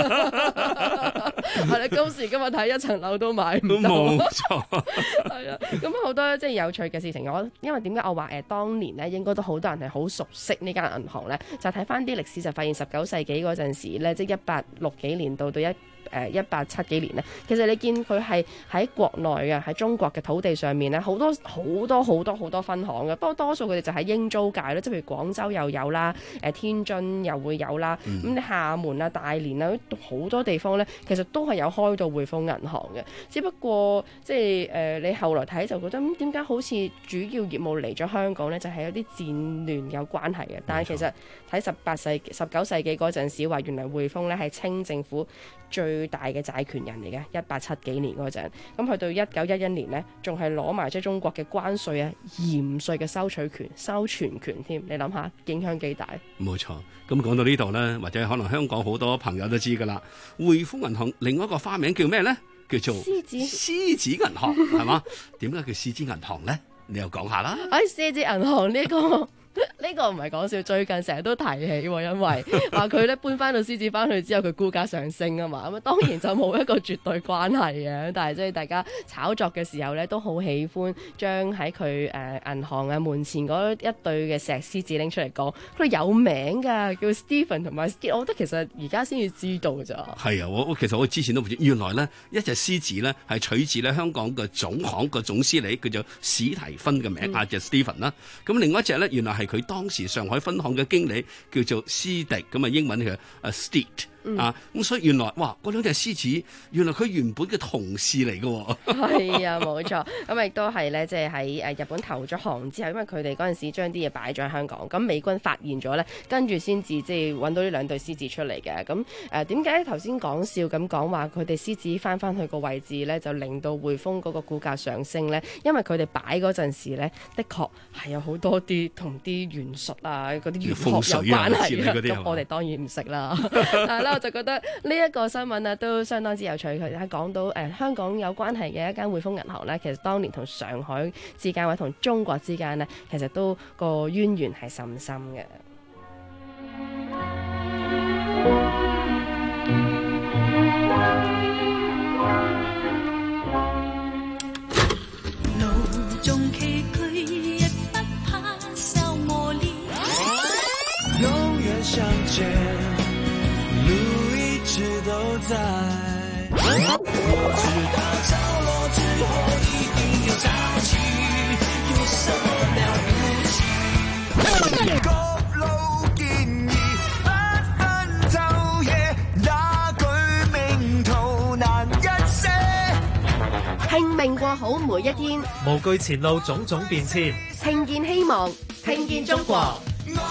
係你今時今日睇一層樓都買唔到，冇錯。係啊，咁好多即係有趣嘅事情。因為點解我話當年咧應該都好多人係好熟悉呢間銀行咧，就睇翻啲歷史就發現19世紀嗰陣時咧，即係1860幾年到1870幾年咧，其實你見佢係喺國內嘅，喺中國嘅土地上面咧，好多分行嘅。不過多數佢哋就喺英租界咯，即係譬如廣州又有啦，天津又會有啦，咁廈門啊、大連啊，好多地方咧，其實都係有開到匯豐銀行嘅。只不過即係你後來睇就覺得點解好似主要業務嚟咗香港咧，就係有啲戰亂有關係嘅。但係其實睇19世紀嗰陣時話，原來匯豐咧係清政府最大嘅債權人嚟嘅，1870幾年嗰陣，咁去到1911年呢，仲係攞埋即係中國嘅關稅啊、鹽稅嘅收取權、收存權添。你諗下影響幾大？冇錯。 咁講到呢度呢，或者可能香港好多朋友都知㗎啦，匯豐銀行另外一個花名叫咩呢？叫做獅子銀行，係嘛？點解叫獅子銀行呢？你又講下啦。 獅子銀行呢個。呢個唔係講笑，最近成日都提起喎，因為話佢咧搬翻到獅子翻去之後，佢股價上升啊嘛，咁當然就冇一個絕對關係嘅，但係即係大家炒作嘅時候咧，都好喜歡將喺佢銀行啊門前嗰一對嘅石獅子拎出嚟講，佢有名㗎，叫 Stephen 同埋 Skid， 我覺得其實而家先至知道咋。係啊，其實我之前都唔知，原來咧一隻獅子咧係取自咧香港嘅總行個總司理叫做史提芬嘅名，就 Stephen 啦。咁另外一隻咧原來係佢當時上海分行嘅經理叫做斯迪，咁啊英文嘅Steed。咁所以原來哇，嗰兩隻獅子，原來佢原本嘅同事嚟嘅喎。係啊，冇錯。咁亦都係咧，即係喺日本投咗降之後，因為佢哋嗰陣時將啲嘢擺咗喺香港，咁美軍發現咗咧，跟住先至即係揾到呢兩對獅子出嚟嘅。咁點解頭先講笑咁講話佢哋獅子翻去個位置咧，就令到匯豐嗰個股價上升咧？因為佢哋擺嗰陣時咧，的確係有好多啲同啲元術啊、嗰啲玄學有關係嘅。咁我哋當然唔識啦。但係咧，我就覺得呢一個新聞啊，都相當之有趣。佢喺講到香港有關係嘅一間匯豐銀行咧，其實當年同上海之間或者同中國之間咧，其實都個淵源係甚深嘅。 路中崎嶇，亦不怕受磨練，永遠相見，路一直都在。我知道着落之後一定有朝氣，有什麼了不起？各路建議，不分晝夜，那句名圖難一些。 拼命過好每一天， 無懼前路種種變遷， 聽見希望，聽見中國。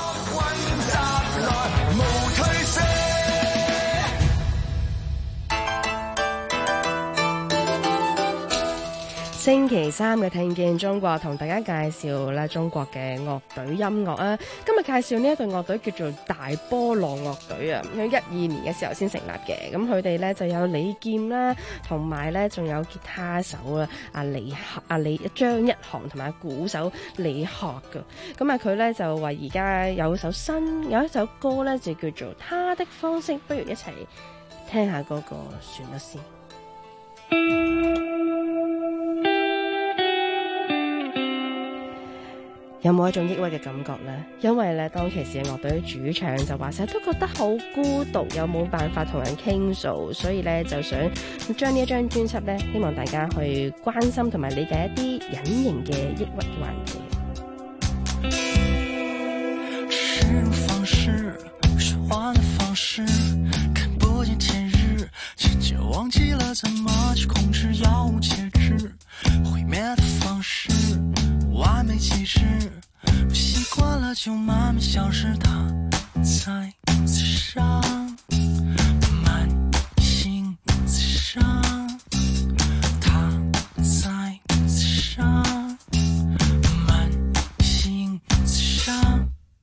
星期三嘅聽見中國，同大家介紹咧中國嘅樂隊音樂啊。今日介紹呢一隊樂隊叫做大波浪樂隊啊。喺12年嘅時候先成立嘅。咁佢哋咧就有李健啦，同埋咧仲有吉他手啊張一航同埋鼓手李學噶。咁啊佢咧就話而家有一首歌咧就叫做《他的方式》，不如一齊聽下嗰個旋律先。有冇一種抑鬱嘅感覺呢？因為咧，當其時嘅樂隊主唱就話成日都覺得好孤獨，又冇辦法同人傾訴，所以咧就想將呢一張專輯咧，希望大家去關心同埋理解一啲隱形嘅抑鬱嘅環境。 是方式，說話的方式，看不見天日，漸漸忘記了怎麼去控制藥物節制，毀滅的方式。完美機制，習慣了就慢慢消失，它在自傷，慢性自傷，它在自傷，慢性自傷。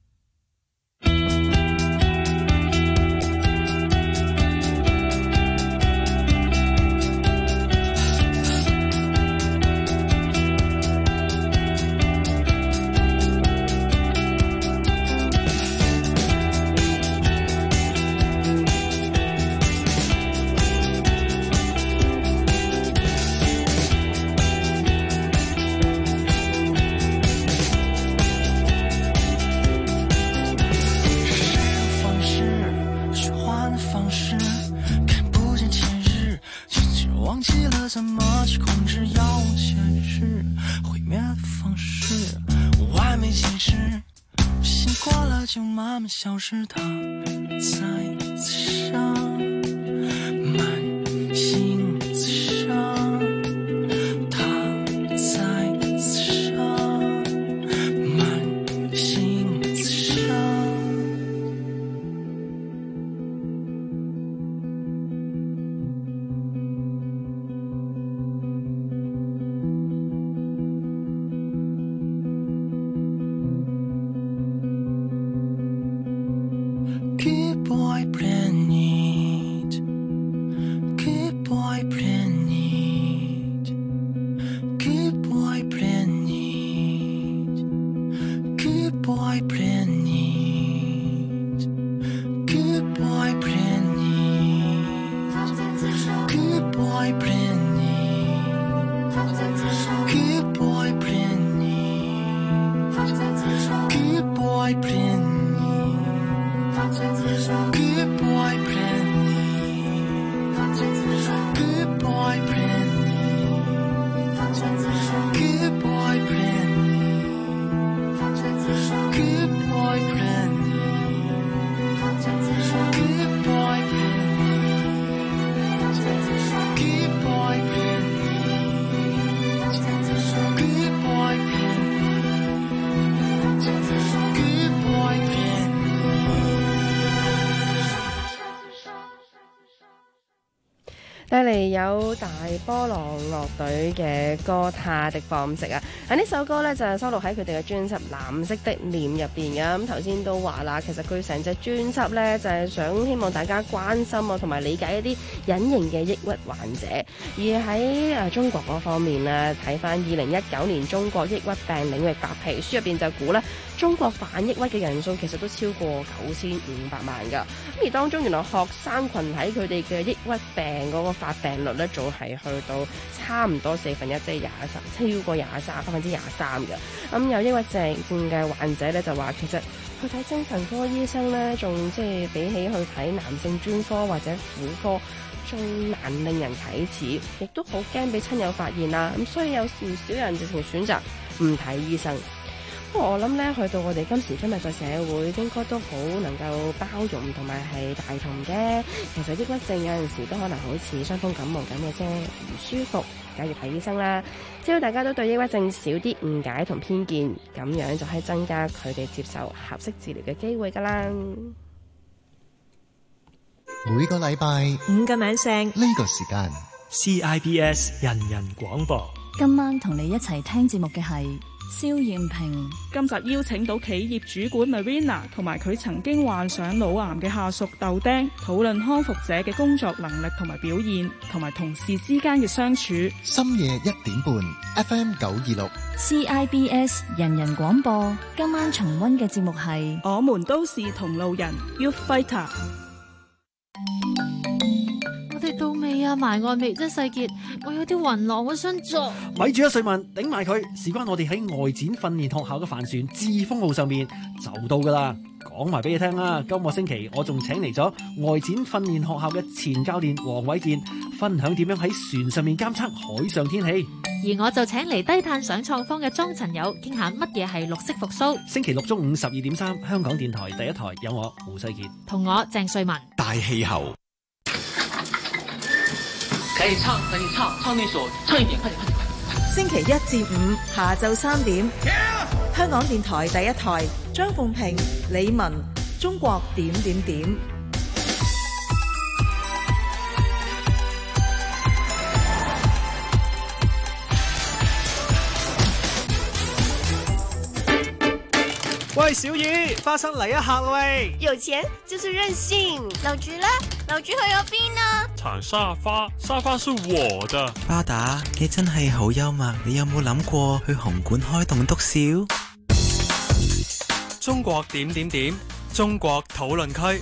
消失，它在自傷，慢性自傷，它在自傷，慢性自傷。Keep boy brand new 嚟有大波浪樂隊嘅歌《他的方式》啊！呢首歌呢，就係收錄喺佢哋嘅專輯《藍色的臉》入邊嘅。咁頭先都話啦，其實佢成隻專輯呢，就係想希望大家關心啊，同埋理解一啲隱形嘅抑鬱患者。而喺中國嗰方面呢，睇翻2019年中國抑鬱病領域白皮書入邊就估呢，中國反抑鬱嘅人數其實都超過9500萬㗎。咁而當中原來學生群體佢哋嘅抑鬱病嗰個發病率呢，仲係去到差唔多1/4，即係超過23%嘅。咁有抑鬱症嘅患者呢，就話其實去睇精神科醫生呢，仲即係比起去睇男性專科或者婦科，仲難令人啟齒，亦都好驚俾親友發現啦。咁所以有唔少人直情選擇唔睇醫生。不過我諗咧，去到我哋今時今日嘅社會，應該都好能夠包容同埋係大同嘅。其實抑鬱症有陣時都可能好似傷風感冒咁嘅啫，唔舒服梗係要睇醫生啦。只要大家都對抑鬱症少啲誤解同偏見，咁樣就可以增加佢哋接受合適治療嘅機會㗎啦。 每個禮拜 5個名聲呢個時間 CIBS 人人廣播。 今晚同你一齊聽節目嘅係蕭艷平。 今集邀請到企業主管 Marina 同埋佢曾經患上腦癌嘅下屬豆丁，討論康復者嘅工作能力同埋表現，同埋同事之間嘅相處。 深夜1點半 FM 926 CIBS 人人廣播。今晚重溫嘅節目係我們都是同路人 Youth Fighter。 我哋到未啊？埋岸未？即係世傑，我有啲暈浪，我想做。 咪住啊，瑞文，頂埋佢！事關我哋喺外展訓練學校嘅帆船致豐號上面就到噶啦。講埋俾你聽啦，今個星期我仲請嚟咗外展訓練學校嘅前教練黃偉健，分享點樣喺船上面監測海上天氣。 而我就請嚟低碳上創坊嘅莊陳友，傾下乜嘢係綠色復甦。 星期六中午12.3，香港電台第一台有我胡世傑同我鄭瑞文。 大氣候。 可以唱那首，唱一點，快點。 星期1至5下晝3點，香港電台第一台，張鳳平、李文，中國點點點。 喂，小雨，花生嚟一下啦喂！ 有錢就是任性。樓主呢？樓主去咗邊啊？ 鏟沙發，沙發是我的。 巴打，你真係好幽默。你有冇諗過去紅館開棟篤笑？ 中國點點點，中國討論區。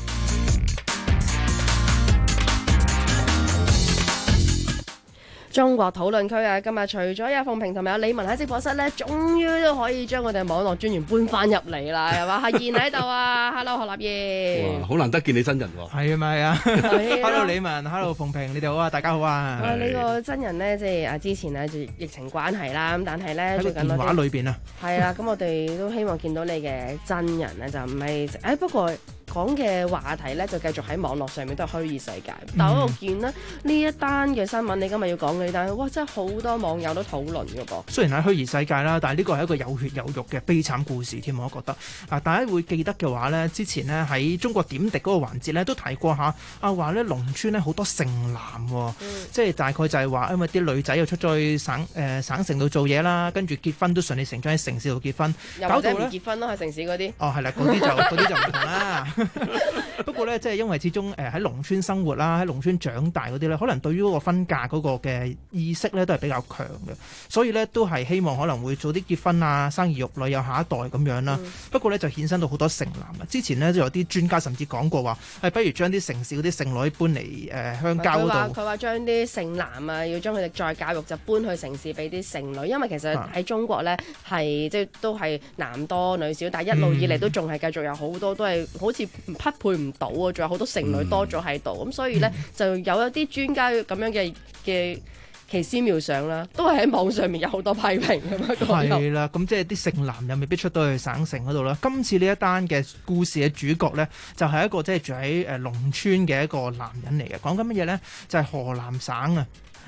中國討論區啊！今日除咗有鳳平同埋有李文喺直播室咧，終於都可以將我哋網絡專員搬翻入嚟啦，係嘛？阿燕喺度啊 ，Hello 何立燕， 哇，好難得見你真人喎， 係咪啊？Hello 李文 ，Hello 鳳平，你哋好啊，大家好啊！ 呢個真人咧，即係之前咧就疫情關係啦，咁但係咧最近電話裏邊啊， 係啦，咁我哋都希望見到你嘅真人咧，就唔係不過。講嘅話題咧就繼續喺網絡上面都係虛擬世界，但係我見咧呢一單嘅新聞，你今日要講嘅呢單，哇真係好多網友都討論嘅噃。 雖然係虛擬世界啦，但係呢個係一個有血有肉嘅悲慘故事添，我覺得啊，大家會記得嘅話咧，之前呢喺中國點滴嗰個環節咧都提過下話咧農村咧好多剩男，即係大概就係話因為啲女仔又出咗去省城度做嘢啦，跟住結婚都順理成章喺城市度結婚， 搞到唔結婚咯，喺城市嗰啲。 哦，係啦，嗰啲就唔同啦。不過咧，即係因為始終喺農村生活啦，喺農村長大嗰啲咧，可能對於嗰個婚嫁嗰個嘅意識咧都係比較強嘅，所以咧都係希望可能會早啲結婚啊，生兒育女有下一代咁樣啦。不過咧就衍生到好多剩男啊！之前呢，就有啲專家甚至講過話，不如將啲城市嗰啲剩女搬嚟鄉郊嗰度。 佢話將啲剩男啊，要將佢哋再教育就搬去城市俾啲剩女，因為其實喺中國咧係即係都係男多女少，但係一路以嚟都仲係繼續有好多都係好似匹配唔到啊，仲有好多剩女多咗喺度，咁所以咧就有一啲專家咁樣嘅奇思妙想啦，都係喺網上面有好多批評咁樣講。 係啦，咁即係啲剩男又未必出到去省城嗰度啦。今次呢一單嘅故事嘅主角咧，就係一個即係住喺農村嘅一個男人嚟嘅。講緊乜嘢咧？就係河南省啊。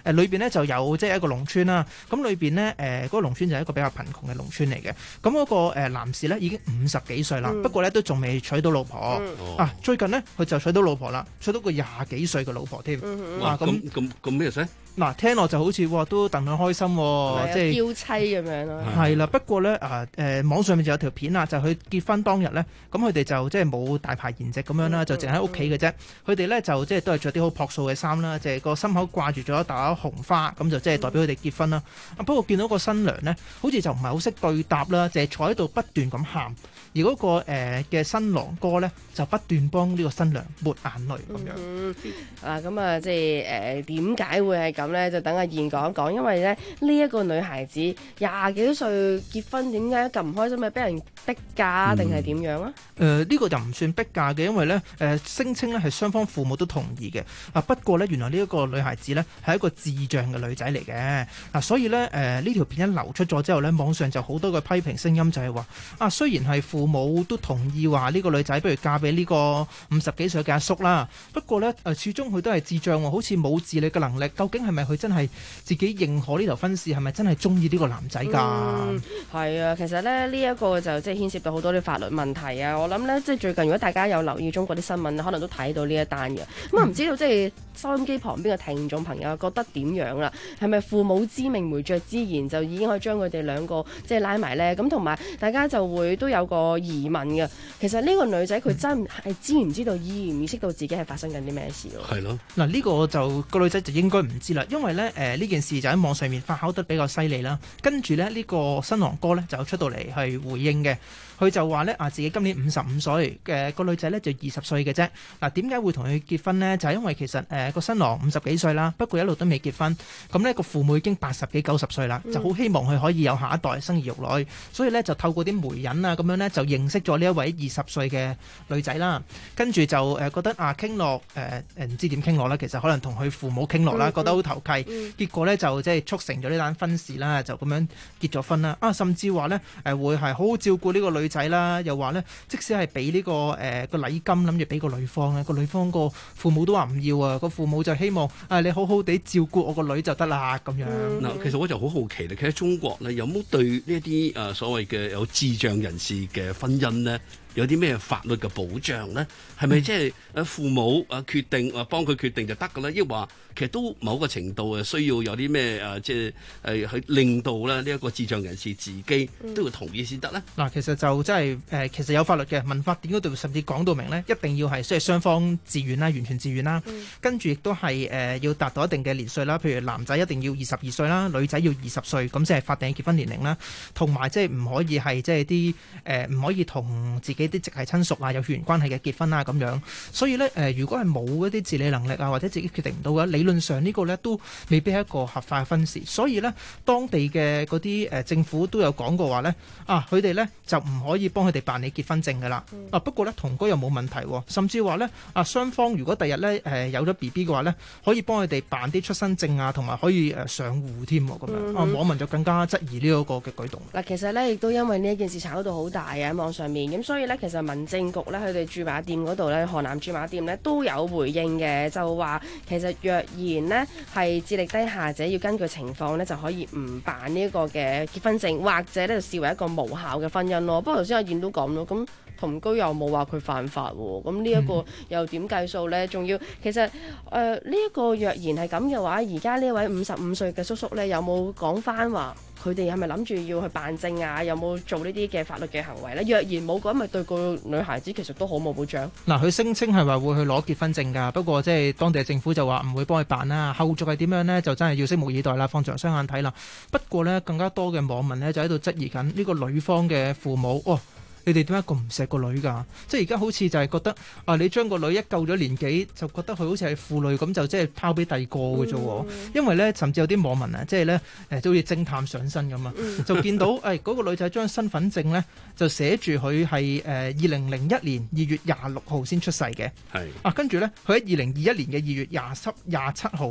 裏邊咧就有即係一個農村啦。咁裏邊咧嗰個農村就係一個比較貧窮嘅農村嚟嘅。咁嗰個男士咧已經50幾歲啦，不過咧都仲未娶到老婆。最近呢，佢就娶到老婆啦，娶到個20幾歲嘅老婆添。 哇！咁咩聲？ 嗱，聽落就好似都戥佢開心喎，即係嬌妻咁樣咯。 係啦，不過咧網上面就有條片啦，就佢結婚當日咧，咁佢哋就即係冇大排筵席咁樣啦，就淨喺屋企嘅啫。佢哋咧就即係都係着啲好樸素嘅衫啦，就係個心口掛住咗一朵紅花，咁就即係代表佢哋結婚啦。不過見到個新娘咧，好似就唔係好識對答啦，就係坐喺度不斷咁喊，而嗰個嘅新郎哥咧就不斷幫呢個新娘抹眼淚咁樣。 咁啊，即係點解會係咁咧？就等阿燕講一講，因為咧呢一個女孩子20幾歲結婚，點解咁唔開心？係俾人逼嫁定係點樣啊？ 呢個就唔算逼嫁嘅，因為咧聲稱咧係雙方父母都同意嘅。不過咧原來呢一個女孩子咧係一個智障嘅女仔嚟嘅。所以咧呢條片一流出咗之後咧，網上就好多嘅批評聲音就係話雖然係父母都同意話呢個女仔不如嫁俾呢個50幾歲嘅阿叔啦，不過咧始終佢都係智障喎，好似冇自理嘅能力。究竟係咪佢真係自己認可呢頭婚事？係咪真係中意呢個男仔㗎？ 係啊，其實咧呢一個就即係牽涉到好多啲法律問題啊。我諗咧即係最近如果大家有留意中國啲新聞，可能都睇到呢一單嘅。咁啊唔知道即係收音機旁邊嘅聽眾朋友覺得點樣啦？係咪父母之命媒妁之言就已經可以將佢哋兩個即係拉埋呢？咁同埋大家就會都有個疑問嘅。其實呢個女仔佢真係知唔知道、意唔意識到自己係發生緊啲咩事咯？ 係咯。 嗱呢個就個女仔就應該唔知啦，因為咧呢件事就喺網上面發酵得比較犀利啦。跟住咧呢個新郎哥咧就出到嚟係回應嘅。佢就話咧自己今年55歲嘅個女仔咧就20歲嘅啫。點解會同佢結婚呢？就係因為其實個新郎50幾歲啦，不過一路都未結婚。咁呢個父母已經80幾90歲啦，就好希望佢可以有下一代生兒育女，所以咧就透過啲媒人啊咁樣咧就認識咗呢一位20歲嘅女仔啦。跟住就覺得傾落唔知點傾落啦，其實可能同佢父母傾落啦，覺得好投契。結果咧就即係促成咗呢單婚事啦，就咁樣結咗婚啦。甚至話咧會係好好照顧呢個女仔啦，又話咧即使係俾呢個個禮金諗住俾個女方咧，個女方個父母都話唔要啊，個父母就希望你好好地照顧我個女就得啦咁樣。 嗱，其實我就好好奇咧，其實中國咧有冇對呢一啲所謂嘅有智障人士嘅婚姻呢？有啲咩法律嘅保障咧？係咪即係父母決定幫佢決定就得㗎咧？抑或其實都某個程度需要有啲咩即係去令到咧呢一個智障人士自己都要同意先得咧？ 嗱，其實就真係其實有法律嘅民法典嗰度甚至講到明咧，一定要係即係雙方自願啦，完全自願啦。跟住亦都係要達到一定嘅年歲啦，譬如男仔一定要22歲啦，女仔要20歲，咁即係法定嘅結婚年齡啦。同埋即係唔可以係即係啲唔可以同自己啲直系親屬啊，有血緣關係嘅結婚啊咁樣。所以咧如果係冇一啲自理能力啊，或者自己決定唔到嘅，理論上呢個咧都未必係一個合法嘅婚事。所以咧當地嘅嗰啲政府都有講過話咧佢哋咧就唔可以幫佢哋辦理結婚證㗎啦。不過咧同居又冇問題喎，甚至話咧雙方如果第日咧有咗 BB 嘅話咧，可以幫佢哋辦啲出生證啊，同埋可以上戶添咁樣。網民就更加質疑呢一個嘅舉動。 嗱，其實咧亦都因為呢一件事炒到好大啊，喺網上面咁，所以咧其實民政局咧佢哋駐馬店嗰度咧，河南駐馬店咧都有回應嘅，就話其實若然呢係智力低下者要根據情況咧就可以唔辦呢一個嘅結婚證，或者咧就視為一個無效嘅婚姻咯。不過頭先阿燕都講咯，咁同居又冇話佢犯法喎，咁呢一個又點計數呢？仲要其實呢一個若然係咁嘅話，而家呢位55歲嘅叔叔呢，有冇講翻話佢哋係咪諗住要去辦證啊？有冇做呢啲嘅法律嘅行為呢？若然冇講，咪對個女孩子其實都好冇保障。 嗱，佢聲稱係話會去攞結婚證㗎，不過即係當地政府就話唔會幫佢辦啦。後續係點樣呢？就真係要拭目以待啦，放長雙眼睇啦。不過呢，更加多嘅網民呢，就喺度質疑緊呢個女方嘅父母。你哋點解咁唔錫個女㗎？即係而家好似就係覺得你將個女一夠咗年紀，就覺得佢好似係婦女咁，就即係拋俾第二個嘅啫。因為咧，甚至有啲網民啊，即係咧都好似偵探上身咁啊，就見到嗰個女仔張身份證咧就寫住佢係2001年2月26號先出世嘅。係跟住咧，佢喺2021年嘅2月27號咧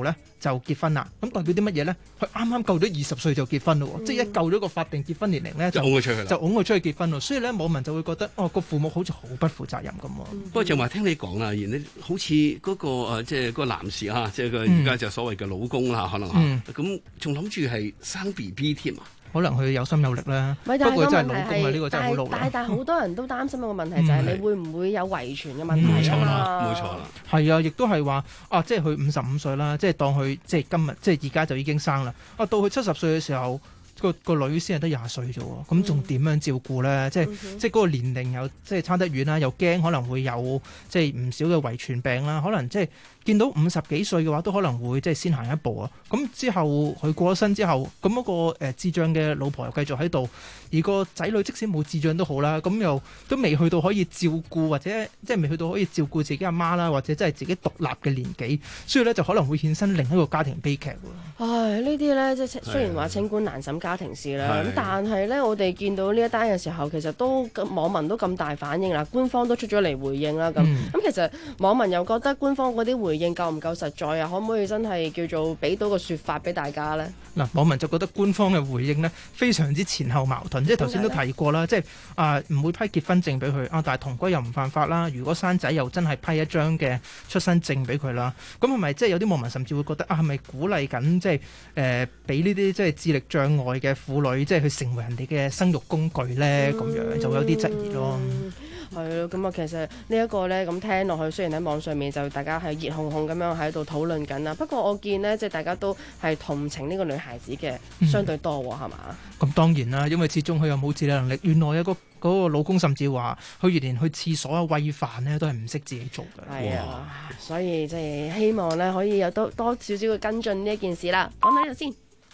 就結婚啦。咁代表啲乜嘢咧？佢啱啱夠咗20歲就結婚咯，即係一夠咗個法定結婚年齡咧，就拱佢出去啦， 就拱佢出去結婚咯。所以咧，網民就會覺得個父母好似好不負責任咁。 不過就話聽你講啦，而你好似嗰個即係嗰個男士即係佢而家就所謂嘅老公啦，可能咁仲諗住係生 BB 添啊？ 可能佢有心有力啦。不過真係老公啊，呢個真係好老啦。 但係好多人都擔心一個問題就係你會唔會有遺傳嘅問題？ 冇錯啦，冇錯啦。 係啊，亦都係話即係佢55歲啦，即係當佢即係今日即係而家就已經生啦。到佢70歲嘅時候，個女先係得20歲啫喎，咁仲點樣照顧咧？即係嗰個年齡又即係差得遠啦，又驚可能會有即係唔少嘅遺傳病啦，可能即係。見到50幾歲嘅話，都可能會即係先行一步啊！咁之後佢過咗身之後，咁嗰個智障嘅老婆又繼續喺度，而個仔女即使冇智障都好啦，咁又都未去到可以照顧或者即係未去到可以照顧自己阿媽啦，或者即係自己獨立嘅年紀，所以咧就可能會衍生另一個家庭悲劇喎。 唉，呢啲咧即係雖然話清官難審家庭事啦，咁但係咧我哋見到呢一單嘅時候，其實都網民都咁大反應啦，官方都出咗嚟回應啦，咁其實網民又覺得官方嗰啲回應夠唔夠實在啊？可唔可以真係叫做俾到個說法俾大家呢？ 嗱，網民就覺得官方嘅回應呢非常之前後矛盾，即係頭先都提過啦，即係唔會批結婚證俾佢但係同居又唔犯法啦。如果生仔又真係批一張嘅出生證俾佢啦，咁係咪即係有啲網民甚至會覺得係咪鼓勵緊即係俾呢啲即係智力障礙嘅婦女即係去成為人哋嘅生育工具呢？咁樣就有啲質疑咯。 係咯，咁其實呢一個呢，咁聽落去，雖然喺網上面就大家係熱烘烘咁樣喺度討論緊啦，不過我見呢，即係大家都係同情呢個女孩子嘅相對多喎，係嘛？ 咁當然啦，因為始終佢又冇自理能力。原來嗰個老公甚至話，佢連去廁所餵飯呢都係唔識自己做嘅。 係啊，所以即係希望呢，可以有多少少嘅跟進呢一件事啦。講到呢度先。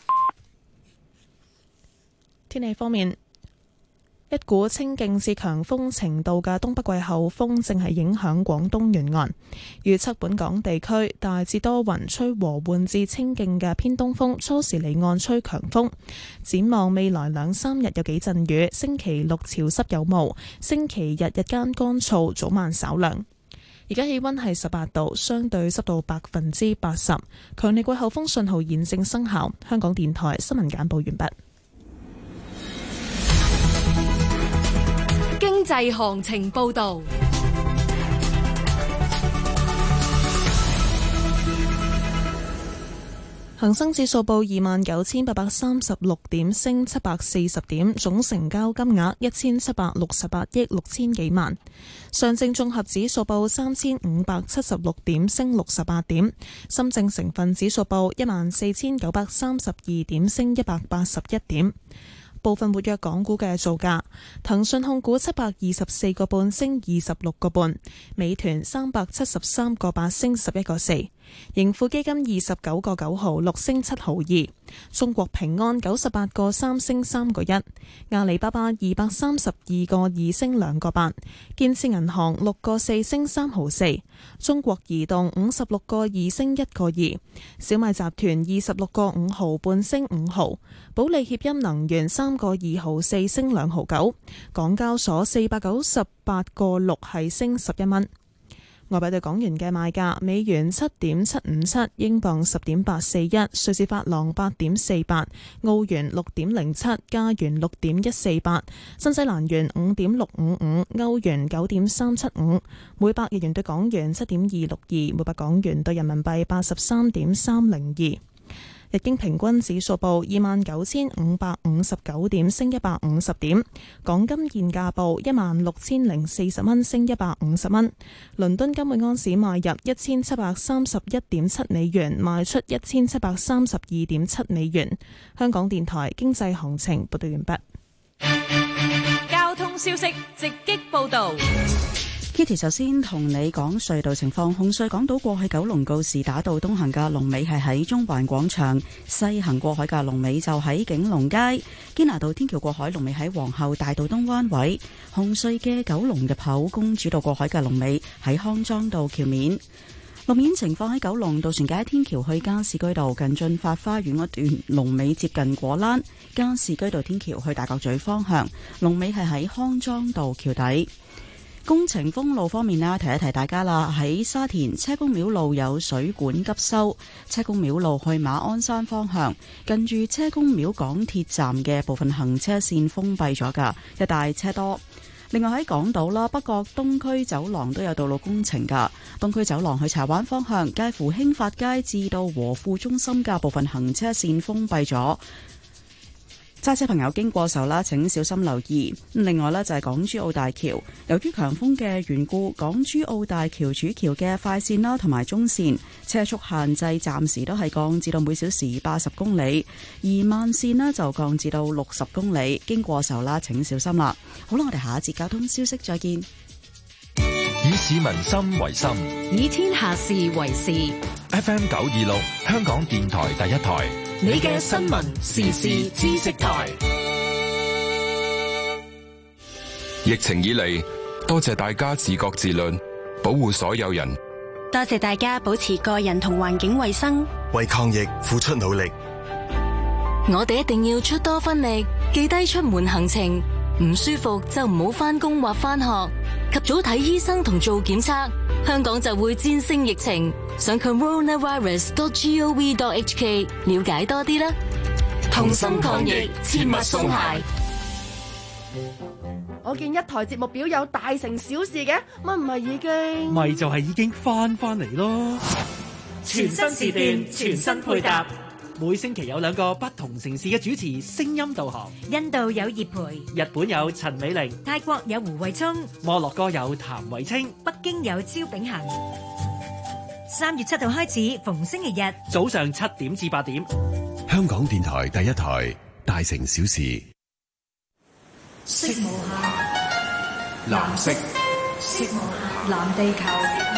天氣方面。一股清勁至強風程度嘅東北季候風正係影響廣東沿岸，預測本港地區大致多雲，吹和緩至清勁嘅偏東風，初時離岸吹強風。展望未來2-3日有幾陣雨，星期六潮濕有霧，星期日日間乾燥，早晚稍涼。而家氣溫係18度，相對濕度80%，強烈季候風信號現正生效。香港電台新聞簡報完畢。 經濟行情報道， 恒生指數報29,836點，升740點，總成交金額1768億6千幾萬。上證綜合指數報3576點，升68點。深證成分指數報14,932點，升181點。部分活躍港股嘅造價：騰訊控股724個半升26個半，美團373個8升11個4，盈富基金29個9毫6升7毫2，中國平安98個3升3個1，阿里巴巴232個2升2個8，建設銀行6個4升3毫4，中國移動56個2升1個2，小米集團26個5毫半升5毫，保利協鑫能源3個2毫4升2毫9，港交所498個6係升11蚊。外幣對港元嘅賣價：美元7.757，英鎊10.841，瑞士法郎8.48，澳元6.07，加元6.148，新西蘭元5.655，歐元9.375，每百日元對港元7.262，每百港元對人民幣83.302。日經平均指數報29,559點，升150點。港金現價報16,040蚊，升150蚊。倫敦金每盎司買入1731.7美元，賣出1732.7美元。香港電台經濟行情報道完畢。 交通消息直擊報道。 Kitty 首先同你講隧道情況，紅隧港島過去九龍告士打道東行嘅龍尾係喺中環廣場，西行過海嘅龍尾就喺景隆街，堅拿道天橋過海龍尾喺皇后大道東灣位，紅隧嘅九龍入口公主道過海嘅龍尾喺康莊道橋面。路面情況喺九龍渡船街天橋去加士居道近駿發花園嗰段龍尾接近果欄，加士居道天橋去大角咀方向龍尾係喺康莊道橋底。 工程封路方面啦，提一提大家啦，喺沙田車公廟路有水管急修，車公廟路去馬鞍山方向，近住車公廟港鐵站嘅部分行車線封閉咗㗎，一帶車多。另外喺港島啦，北角東區走廊都有道路工程㗎，東區走廊去柴灣方向，介乎興發街至到和富中心嘅部分行車線封閉咗。揸車朋友經過時候啦，請小心留意。另外呢，就係港珠澳大橋，由於強風嘅緣故，港珠澳大橋主橋嘅快線啦同埋中線車速限制暫時都係降至到每小時80公里，而慢線呢就降至到60公里。經過時候啦，請小心啦。好啦，我哋下一節交通消息再見。 以市民心為心， 以天下事為事。 FM 926，香港電台第一台。 你嘅新聞時事知識台。 疫情以嚟，多謝大家自覺自律，保護所有人。 多謝大家保持個人同環境衛生， 為抗疫付出努力。 我哋一定要出多分力，記低出門行程，唔舒服就唔好返工或返學，及早睇醫生同做檢測，香港就會戰勝疫情。上 coronavirus.gov.hk 了解多啲啦，同心抗疫，切勿鬆懈。 我見一台節目表有大城小事嘅，乜唔係已經？ 咪就係已經翻嚟咯！ 全新時段，全新配搭， 每星期有2個不同城市嘅主持聲音導航。 印度有葉培， 日本有陳美玲， 泰國有胡慧聰， 摩洛哥有譚慧清， 北京有蕭炳恒。3月7號開始，逢星期日早上7點至8點， 香港電台第一台大城小事。 色無限， 藍色， 色無限，藍地球。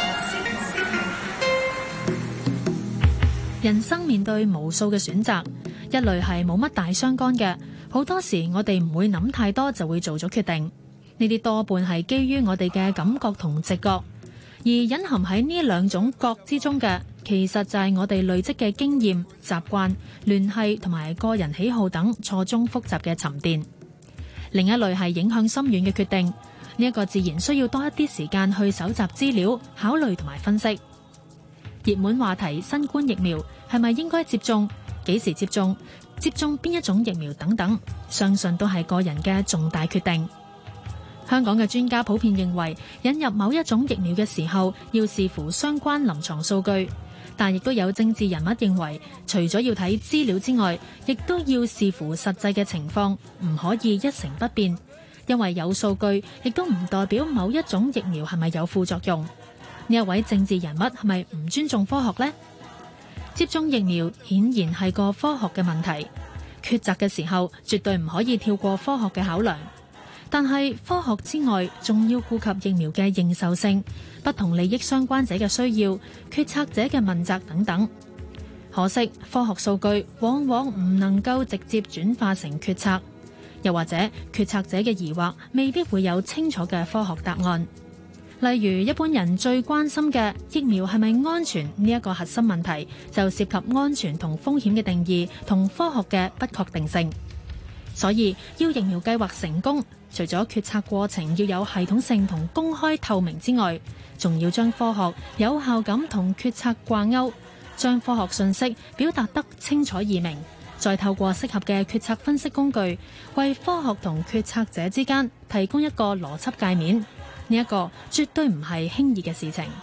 人生面對無數嘅選擇，一類係冇乜大相干嘅，好多時我哋唔會諗太多就會做咗決定。呢啲多半係基於我哋嘅感覺同直覺，而隱含喺呢兩種覺之中嘅，其實就係我哋累積嘅經驗、習慣、聯繫同埋個人喜好等錯綜複雜嘅沉澱。另一類係影響深遠嘅決定，呢一個自然需要多一啲時間去搜集資料、考慮同埋分析。熱門話題新冠疫苗係咪應該接種？幾時接種？接種邊一種疫苗等等，相信都係個人嘅重大決定。香港嘅專家普遍認為，引入某一種疫苗嘅時候，要視乎相關臨床數據。但亦都有政治人物認為，除咗要睇資料之外，亦都要視乎實際嘅情況，唔可以一成不變。因為有數據，亦都唔代表某一種疫苗係咪有副作用。呢一位政治人物係咪唔尊重科學呢？接種疫苗顯然係個科學嘅問題，抉擇嘅時候絕對唔可以跳過科學嘅考量。但係科學之外，仲要顧及疫苗嘅認受性、不同利益相關者嘅需要、決策者嘅問責等等。可惜科學數據往往唔能夠直接轉化成決策，又或者決策者嘅疑惑未必會有清楚嘅科學答案。例如一般人最關心嘅疫苗係咪安全呢一個核心問題，就涉及安全同風險嘅定義同科學嘅不確定性。所以要疫苗計劃成功，除咗決策過程要有系統性同公開透明之外，仲要將科學有效咁同決策掛鈎，將科學信息表達得清楚易明，再透過適合嘅決策分析工具，為科學同決策者之間提供一個邏輯界面。呢一個絕對唔係輕易嘅事情。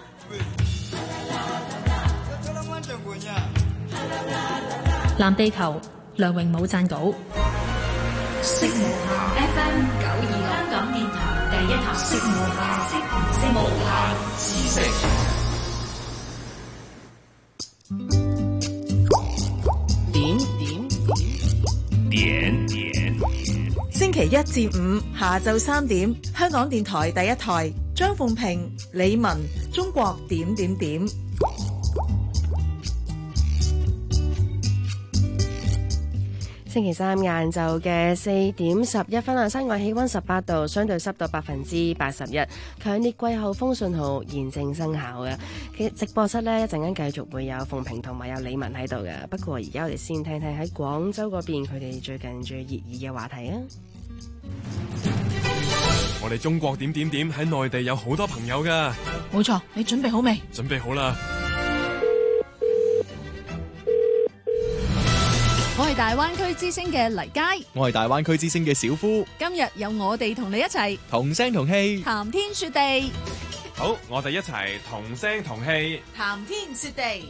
藍地球，梁榮武撰稿。 色無限 FM 926，香港電台第一台。色無限知識。 星期1至5下晝3點，香港電台第一台，張鳳平、李文，中國點點點。 星期三晏晝嘅4點11分啊，室外氣溫18度，相對濕度81%，強烈季候風信號現正生效嘅。嘅直播室呢，一陣間繼續會有鳳平同埋有李文喺度嘅。不過而家我哋先聽聽喺廣州嗰邊佢哋最近最熱議嘅話題啊！ 我哋中國點點點喺內地有好多朋友噶。 冇錯，你準備好未？ 準備好啦。 我係大灣區之星嘅黎佳， 我係大灣區之星嘅小夫。 今日有我哋同你一齊同聲同氣， 談天說地。 好，我哋一齊同聲同氣， 談天說地。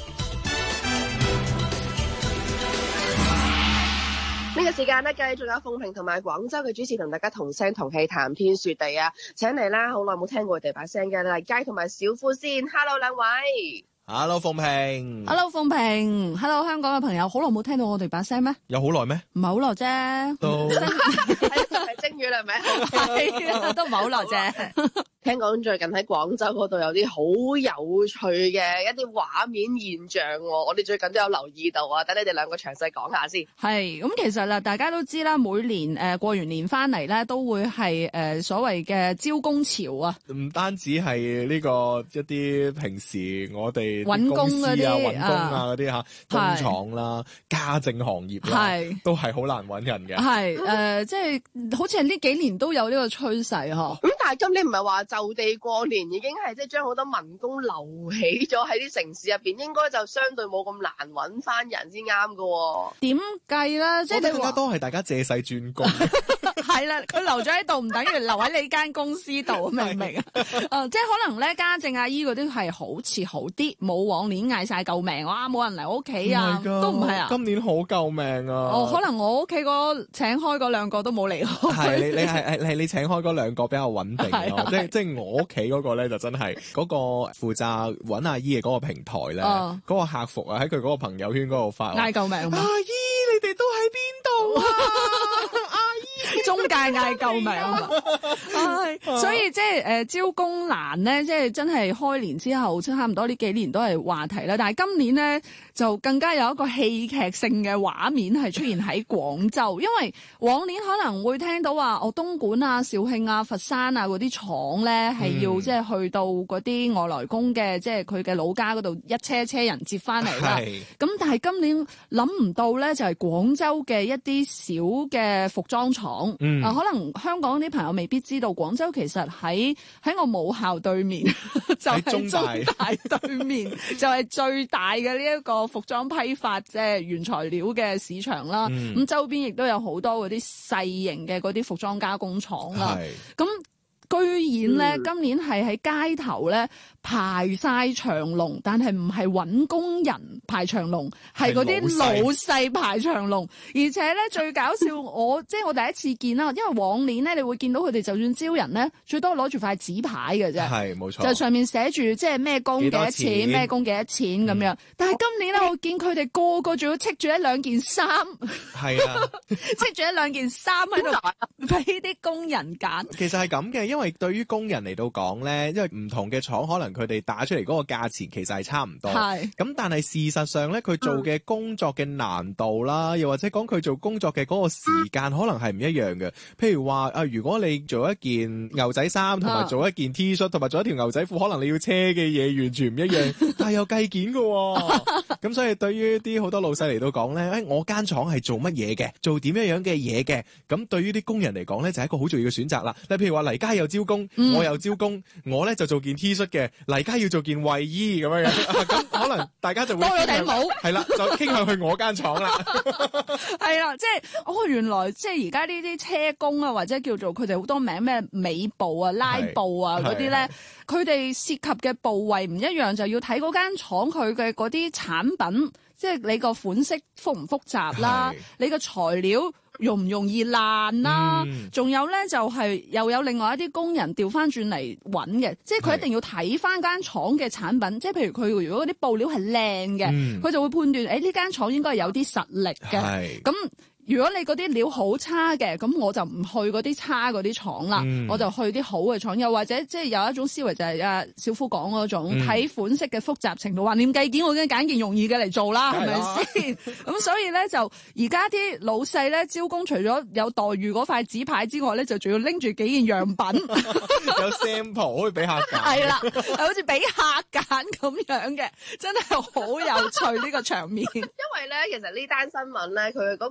呢個時間呢，繼續有鳳萍同埋廣州嘅主持同大家同聲同氣談天說地啊！請嚟啦，好耐冇聽過佢哋把聲嘅黎佳同埋小夫先 ，Hello 兩位。 Hello 鳳萍 ，Hello 鳳萍 ，Hello 香港嘅朋友，好耐冇聽到我哋把聲咩？ 有好耐咩？ 唔係好耐啫， 都係正月啦，係咪？ 係啊，都唔係好耐啫。 聽講最近喺廣州嗰度有啲好有趣嘅一啲畫面現象喎，我哋最近都有留意到啊，等你哋兩個詳細講下先。 係咁，其實啦，大家都知啦，每年過完年翻嚟咧，都會係所謂嘅招工潮啊。 唔單止係呢個一啲平時我哋揾工嗰啲揾工啊嗰啲嚇工廠啦、家政行業啦，都係好難揾人嘅。 係即係好似係呢幾年都有呢個趨勢嗬。 咁但係今年唔係話就地過年已經係即係將好多民工留起咗喺啲城市入邊，應該就相對冇咁難揾翻人先啱㗎。點計咧？即係更加多係大家借勢轉工。 係啦，佢留咗喺度唔等於留喺你間公司度，明唔明啊？即係可能咧家政阿姨嗰啲係好似好啲，冇往年嗌晒救命，哇冇人嚟我屋企啊，都唔係啊。 今年好救命啊！ 哦，可能我屋企請開嗰兩個都冇嚟。 係你請開嗰兩個比較穩定咯，即係我屋企嗰個咧就真係嗰個負責揾阿姨嘅嗰個平台咧，嗰個客服啊喺佢嗰個朋友圈嗰度發嗌救命，阿姨你哋都喺邊度啊？ 中介嗌救命啊！所以即係招工難咧，即係真係開年之後，差唔多呢幾年都係話題啦。但係今年咧就更加有一個戲劇性嘅畫面係出現喺廣州，因為往年可能會聽到話東莞啊、肇慶啊、佛山啊嗰啲廠咧係要即係去到嗰啲外來工嘅，即係佢嘅老家嗰度一車一車人接翻嚟啦。咁但係今年諗唔到咧，就係廣州嘅一啲小嘅服裝廠。可能香港啲朋友未必知道，廣州其實喺我母校對面，就係中大對面，就係最大嘅呢一個服裝批發即係原材料嘅市場啦。咁周邊亦都有好多嗰啲細型嘅嗰啲服裝加工廠啦。咁居然咧，今年係喺街頭咧排晒長龍，但係唔係揾工人排長龍，係嗰啲老細排長龍。而且咧最搞笑，我第一次見啦，因為往年咧你會見到佢哋就算招人咧，最多攞住塊紙牌嘅啫，係冇錯，就上面寫住即係咩工幾多錢，咩工幾多錢咁樣。但係今年咧，我見佢哋個個仲要戚住一兩件衫，係啊，戚住一兩件衫喺度俾啲工人揀。 其實係咁嘅，因為對於工人嚟到講咧，因為唔同嘅廠可能佢哋打出嚟嗰個價錢其實係差唔多，咁但係事實上咧，佢做嘅工作嘅難度啦，又或者講佢做工作嘅嗰個時間可能係唔一樣嘅。譬如話如果你做一件牛仔衫，同埋做一件 T 恤，同埋做一條牛仔褲，可能你要車嘅嘢完全唔一樣，但係有計件嘅。咁所以對於啲好多老細嚟到講咧，我間廠係做乜嘢嘅，做點樣嘅嘢嘅，咁對於啲工人嚟講咧，就係一個好重要嘅選擇啦。譬如話黎佳有招工，我又招工，我咧就做件 T 恤嘅，黎佳要做件衛衣咁樣樣，咁可能大家就會多咗頂帽，係啦，就傾向去我間廠啦。 係啦，即係原來即係而家呢啲車工啊，或者叫做佢哋好多名咩尾部啊、拉布啊嗰啲咧，佢哋涉及嘅部位唔一樣，就要睇嗰間廠佢嘅嗰啲產品，即係你個款式複唔複雜啦，你個材料容唔容易爛啦，仲有咧就係又有另外一啲工人調翻轉嚟揾嘅，即係佢一定要睇翻間廠嘅產品，即係譬如佢如果嗰啲布料係靚嘅，佢就會判斷呢間廠應該係有啲實力嘅，咁。如果你嗰啲料好差嘅，咁我就唔去嗰啲差嗰啲廠啦，我就去啲好嘅廠。又或者即係有一種思維就係小夫講嗰種睇款式嘅複雜程度，話念計件我已經揀件容易嘅嚟做啦，係咪先？咁所以咧就而家啲老細咧招工，除咗有待遇嗰塊紙牌之外咧，就仲要拎住幾件樣品， 有 sample 可以俾客揀。 係啦，好似俾客揀咁樣嘅，真係好有趣呢個場面。 因為咧，其實呢單新聞咧，佢嗰個出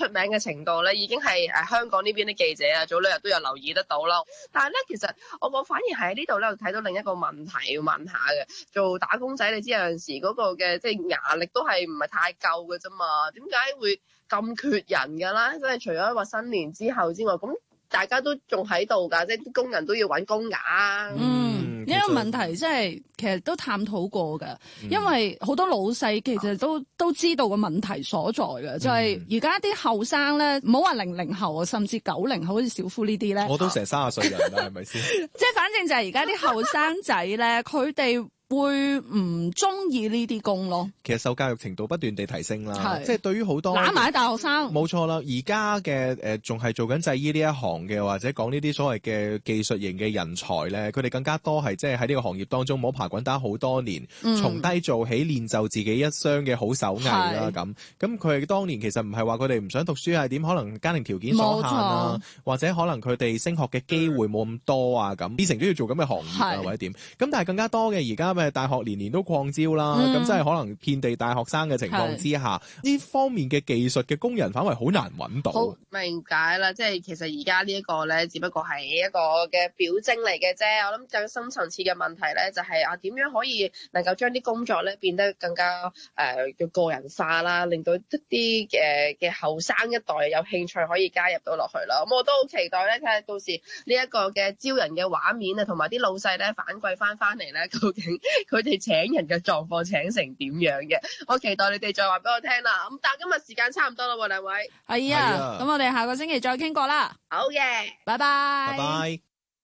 名嘅程度咧，已經係香港呢邊啲記者啊，早兩日都有留意得到啦。但係咧，其實我反而係喺呢度咧睇到另一個問題要問下嘅，做打工仔你知有陣時嗰個嘅即係牙力都係唔係太夠嘅啫嘛？點解會咁缺人㗎啦？即係除咗話新年之後之外，咁大家都仲喺度㗎，即係啲工人都要揾工牙。 呢個問題即係其實都探討過嘅，因為好多老細其實都知道個問題所在嘅，就係而家啲後生咧，唔好話00後啊，甚至90後，好似小夫呢啲咧， 我都成30歲人啦，係咪先？ 即係反正就係而家啲後生仔咧，佢哋會唔中意呢啲工咯。 其實受教育程度不斷地提升啦，即係對於好多揦埋大學生， 冇錯啦。而家嘅仲係做緊製衣呢一行嘅，或者講呢啲所謂嘅技術型嘅人才咧，佢哋更加多係即係喺呢個行業當中摸爬滾打好多年，從低做起練就自己一雙嘅好手藝啦。咁佢哋當年其實唔係話佢哋唔想讀書，係點可能家庭條件所限啊，或者可能佢哋升學嘅機會冇咁多啊，咁變成都要做咁嘅行業啊，或者點。咁但係更加多嘅而家大學年年都擴招啦，咁真係可能遍地大學生嘅情況之下，呢方面嘅技術嘅工人反為好難揾到。 好明解啦，即係其實而家呢一個咧，只不過係一個嘅表徵嚟嘅啫。我諗更深層次嘅問題咧，就係點樣可以能夠將啲工作咧變得更加嘅個人化啦，令到一啲嘅後生一代有興趣可以加入到落去啦。咁我都好期待咧，睇下到時呢一個嘅招人嘅畫面啊，同埋啲老細咧反饋翻嚟咧，究竟佢哋請人嘅狀況請成點樣嘅？我期待你哋再話俾我聽啦。咁但係今日時間差唔多啦喎，兩位。 係啊，咁我哋下個星期再傾過啦。 好嘅， 拜拜。 拜拜。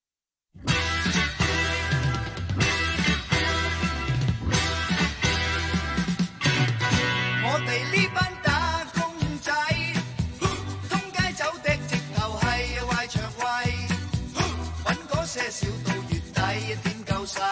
我哋呢班打工仔，通街走的直頭係壞腸胃，揾嗰些少到月底點夠使？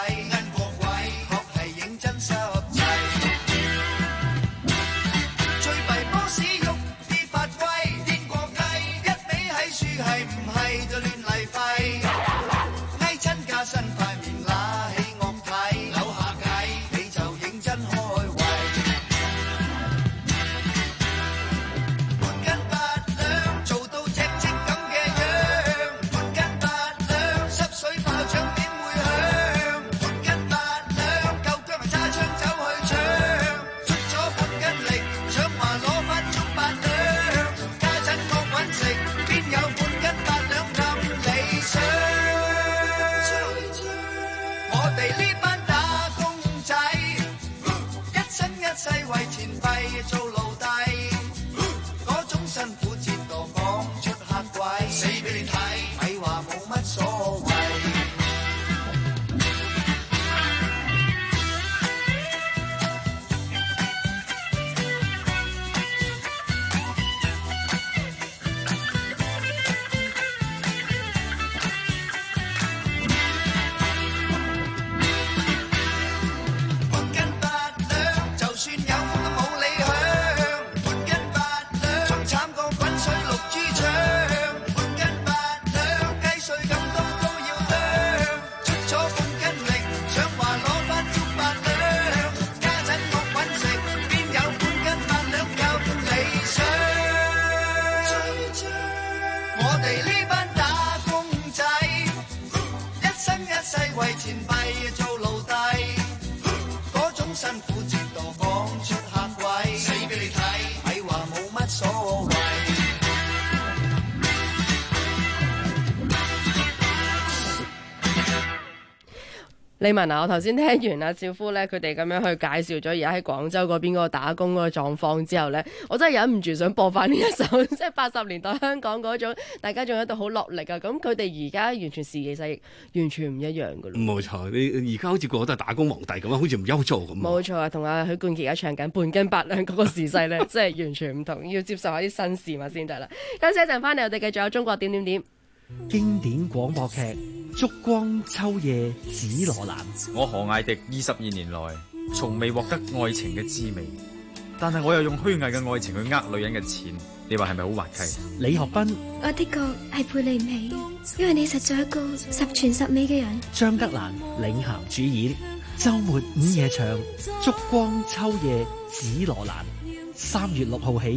李文啊，我頭先聽完阿少夫咧，佢哋咁樣去介紹咗而家喺廣州嗰邊嗰個打工嗰個狀況之後咧，我真係忍唔住想播翻呢一首，即係80年代香港嗰種，大家仲喺度好落力啊！咁佢哋而家完全時移世易，完全唔一樣噶咯。 冇錯，你而家好似個個都係打工皇帝咁樣，好似唔憂做咁。冇錯啊，同阿許冠傑而家唱緊半斤八兩嗰個時勢咧，真係完全唔同，要接受下啲新事物先得啦。休息一陣翻嚟，我哋繼續有中國點點點。 經典廣播劇《燭光秋夜紫羅蘭》。 我何艾迪22年來從未獲得愛情嘅滋味，但係我又用虛偽嘅愛情去呃女人嘅錢，你話係咪好滑稽？ 李學斌， 我的確係配你唔起，因為你實在一個十全十美嘅人。 張德蘭領銜主演，周末午夜場《燭光秋夜紫羅蘭》，3月6號起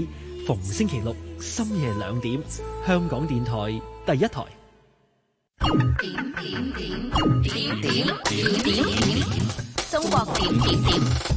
逢星期六深夜2點，香港電台第一台。 中國點。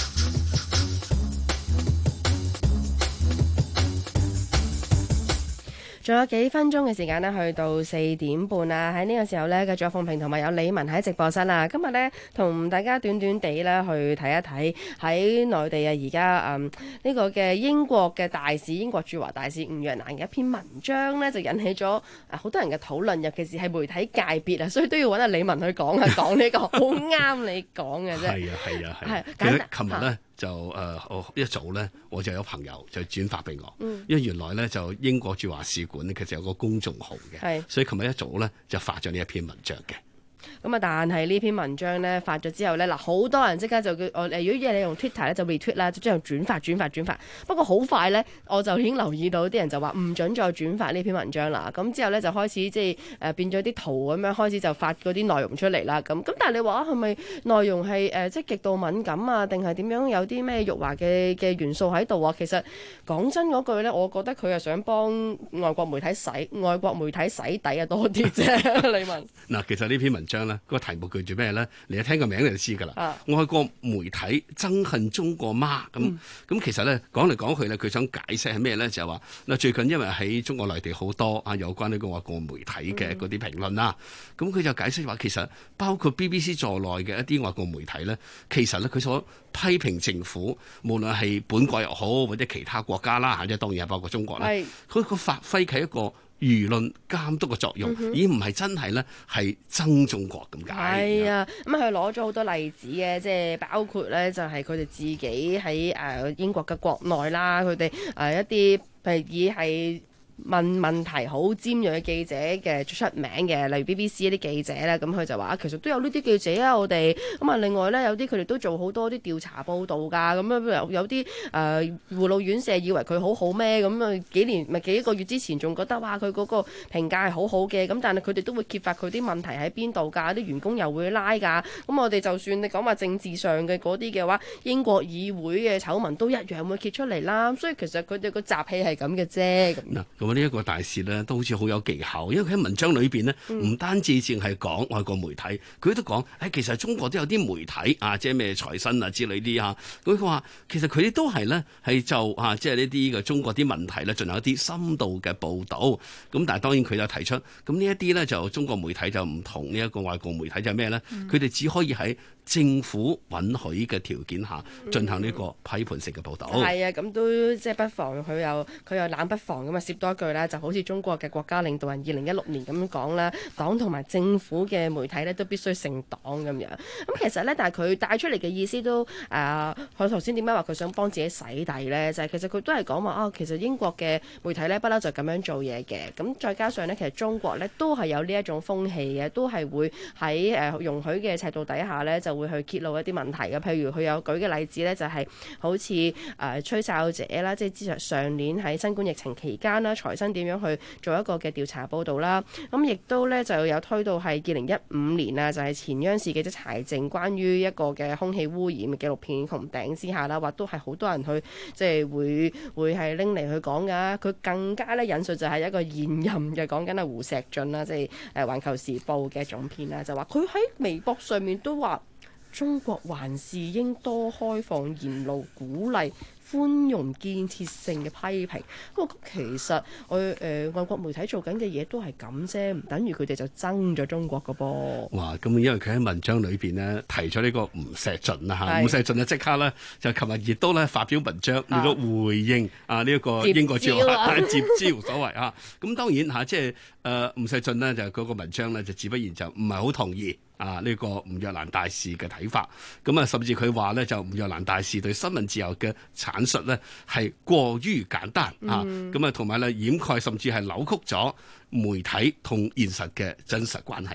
仲有幾分鐘嘅時間呢，去到4點半啦。喺呢個時候呢，繼續有鳳萍同埋有李文喺直播室啦。今日呢，同大家短短地呢去睇一睇喺內地啊，而家呢個嘅英國嘅大使，英國駐華大使吳若蘭嘅一篇文章呢，就引起咗好多人嘅討論，尤其是係媒體界別啊，所以都要揾阿李文去講講呢個好啱你講嘅啫。 係啊。其實琴日呢。就一早咧，我就有朋友就轉發俾我，因為原來咧就英國駐華使館咧其實有個公眾號嘅，所以琴日一早咧就發咗呢一篇文章嘅。 咁啊，但係呢篇文章咧發咗之後咧，嗱好多人即刻就叫如果你用 Twitter 咧就 retweet 啦，就將轉發。不過好快咧，我就已經留意到啲人就話唔準再轉發呢篇文章啦。咁之後咧就開始即係變咗啲圖咁樣，開始就發嗰啲內容出嚟啦。咁但係你話係咪內容係即係極度敏感啊，定係點樣有啲咩辱華嘅元素喺度啊？其實講真嗰句咧，我覺得佢係想幫外國媒體洗底啊多啲啫。李文嗱，其實呢篇文章咧。個題目叫做咩咧？你一聽個名你就知㗎啦。外國媒體憎恨中國嗎？咁其實咧講嚟講去咧，佢想解釋係咩咧？就係話嗱，最近因為喺中國內地好多有關呢個外國媒體嘅嗰啲評論啦，咁佢就解釋話其實包括 BBC 在內嘅一啲外國媒體咧，其實咧佢所批評政府，無論係本國又好或者其他國家啦，即係當然係包括中國啦，佢個發揮係一個輿論監督嘅作用，而唔係真係咧係憎中國咁解。 係啊，咁佢攞咗好多例子嘅，即係包括咧就係佢哋自己喺英國嘅國內啦，佢哋一啲譬如以係問題好尖鋭嘅記者嘅出名嘅，例如 BBC 一啲記者咧，咁佢就話其實都有呢啲記者啊，我哋咁啊，另外咧有啲佢哋都做好多啲調查報導㗎，咁樣有啲護老院舍以為佢好好咩？咁啊幾個月之前仲覺得哇佢嗰個評價係好好嘅，咁但係佢哋都會揭發佢啲問題喺邊度㗎，啲員工又會拉㗎，咁我哋就算你講話政治上嘅嗰啲嘅話，英國議會嘅醜聞都一樣會揭出嚟啦，所以其實佢哋個習氣係咁嘅啫。 咁呢一個大使咧都好似好有技巧，因為佢喺文章裏邊呢，唔單止淨係講外國媒體，佢都講其實中國都有啲媒體即係咩財新啊之類啲嚇。咁佢話其實佢哋都係呢，係就即係呢啲嘅中國啲問題咧進行一啲深度嘅報導。咁但係當然佢就提出，咁呢一啲咧就中國媒體就唔同呢一個外國媒體就係咩咧？佢哋只可以喺政府允許嘅條件下進行呢個批判性嘅報導。 係啊，咁都即係不妨佢又冷不防咁啊，攝多一句啦，就好似中國嘅國家領導人2016年咁樣講啦，黨同埋政府嘅媒體咧都必須姓黨咁樣。咁其實咧，但係佢帶出嚟嘅意思都佢頭先點解話佢想幫自己洗底咧？就係其實佢都係講話其實英國嘅媒體咧不嬲就咁樣做嘢嘅。咁再加上咧，其實中國咧都係有呢一種風氣嘅，都係會喺容許嘅尺度底下咧就會去揭露一啲問題嘅。譬如佢有舉嘅例子咧，就係好似吹哨者啦，即係之前上年喺新冠疫情期間啦，財新點樣去做一個嘅調查報導啦。咁亦都咧就有推到係2015年啊，就係前央視記者柴靜關於一個嘅空氣污染嘅紀錄片穹頂之下啦，話都係好多人去即係會係拎嚟去講㗎。佢更加咧引述就係一個現任嘅講緊係胡錫進啦，即係環球時報嘅總編啦，就話佢喺微博上面都話中國還是應多開放言路，鼓勵寬容建設性嘅批評。不過其實外國媒體做緊嘅嘢都係咁啫，唔等於佢哋就憎咗中國㗎噃。 哇！咁因為佢喺文章裏邊呢提咗呢個吳錫進啦嚇，吳錫進就即刻咧就琴日亦都咧發表文章嚟到回應呢一個英國駐華接招所謂啊。咁當然即係吳錫進呢，就嗰個文章咧就自不然就唔係好同意呢個吳若蘭大使嘅睇法。咁甚至佢話咧就吳若蘭大使對新聞自由嘅闡述呢係過於簡單咁同埋咧掩蓋甚至係扭曲咗媒體同現實嘅真實關係嘅。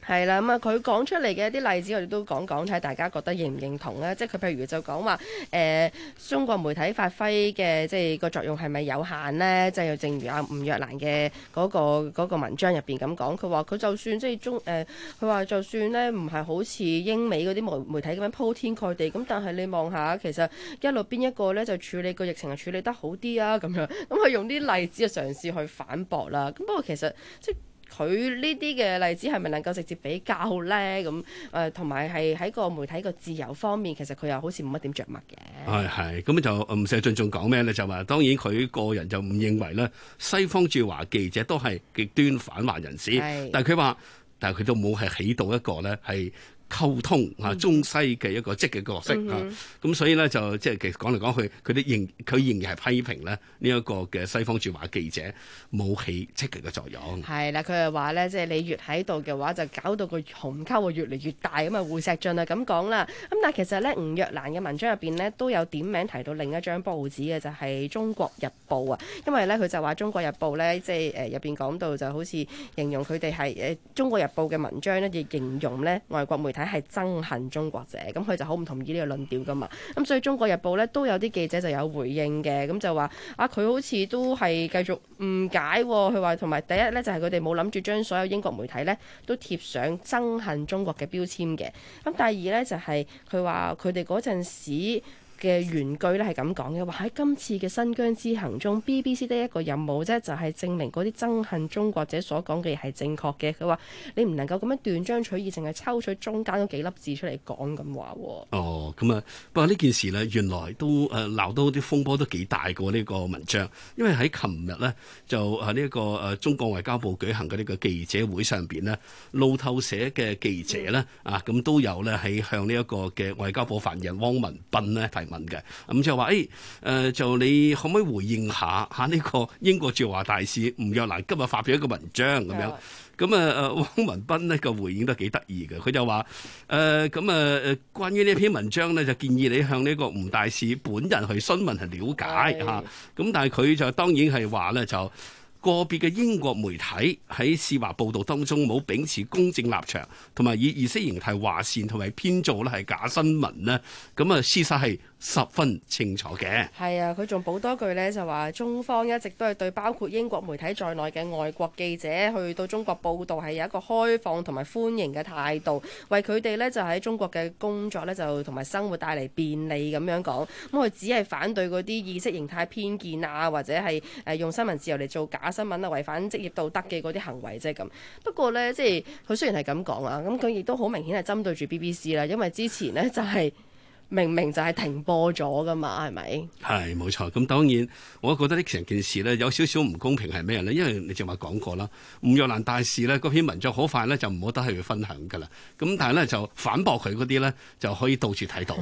係啦，咁啊佢講出嚟嘅一啲例子，我哋都講睇下大家覺得認唔認同咧？即係佢譬如就講話中國媒體發揮嘅即係個作用係咪有限呢？即係正如阿吳若蘭嘅嗰個文章入邊咁講，佢話佢就算即係佢話就算呢唔係好似英美嗰啲媒體咁樣鋪天蓋地，咁但係你望下其實一路邊一個呢就處理個疫情係處理得好啲啊咁樣，咁佢用啲例子就嘗試去反駁啦。咁不過其實即係佢呢啲嘅例子係咪能夠直接比較呢？咁同埋係喺個媒體個自由方面，其實佢又好似冇乜點着墨嘅。係咁就吳錫進仲講咩呢？就話當然佢個人就唔認為咧，西方駐華記者都係極端反華人士，但係佢都冇係起到一個呢係溝通中西嘅一個積極角色咁所以呢，就即係其實講嚟講去，佢仍然係批評咧呢一個嘅西方駐華記者冇起積極嘅作用。係啦，佢係話呢，即係你越喺度嘅話，就搞到個鴻溝越嚟越大咁啊！胡錫進啊咁講啦。咁但係其實呢，吳若蘭嘅文章入邊呢，都有點名提到另一張報紙嘅，就係《中國日報》啊。因為呢，佢就話《中國日報》呢，即係入邊講到就好似形容佢哋係《中國日報》嘅文章呢，亦形容呢外國媒體係憎恨中國者，咁佢就好唔同意呢個論調噶嘛。咁所以《中國日報》呢都有啲記者就有回應嘅，咁就話佢好似都係繼續誤解，佢話同埋第一呢，就係佢哋冇諗住將所有英國媒體呢都貼上憎恨中國嘅標籤嘅。咁第二呢，就係佢話佢哋嗰陣時嘅原句咧係咁講嘅，話喺今次嘅新疆之行中 BBC 得一個任務啫，就係證明嗰啲憎恨中國者所講嘅嘢係正確嘅。佢話你唔能夠咁樣斷章取義，淨係抽取中間嗰幾粒字出嚟講咁話。咁啊，不過呢件事呢，原來都鬧到啲風波都幾大過呢個文章，因為喺琴日呢，就呢一個中國外交部舉行嘅呢個記者會上邊呢，路透社嘅記者呢，咁都有呢喺向呢一個嘅外交部發言人汪文斌呢提問嘅，咁就話就你可唔可以回應下呢個英國駐華大使吳若蘭今日發表一個文章咁樣？咁汪文斌呢個回應都幾得意嘅，佢就話關於呢篇文章呢，就建議你向呢個吳大使本人去詢問去了解嚇。咁但係佢就當然係話呢，就個別嘅英國媒體喺涉華報導當中冇秉持公正立場，同埋以意識形態劃線同埋編造咧係假新聞呢，咁事實係十分清楚嘅。係啊，佢仲補多句呢，就話中方一直都係對包括英國媒體在內嘅外國記者去到中國報導係有一個開放同埋歡迎嘅態度，為佢哋呢就喺中國嘅工作呢就同埋生活帶嚟便利咁樣講。咁佢只係反對嗰啲意識形態偏見啊，或者係用新聞自由嚟做假新聞啊，違反職業道德嘅嗰啲行為啫咁。不過呢，即係佢雖然係咁講啊，咁佢亦都好明顯係針對住 BBC 啦，因為之前呢就係明明就係停播咗噶嘛，係咪？係冇錯。咁當然，我覺得呢成件事呢有少少唔公平係咩呢？因為你正話講過啦，吳若蘭大使呢嗰篇文章好快呢就唔好得去分享噶啦。咁但係呢，就反駁佢嗰啲呢就可以到處睇到。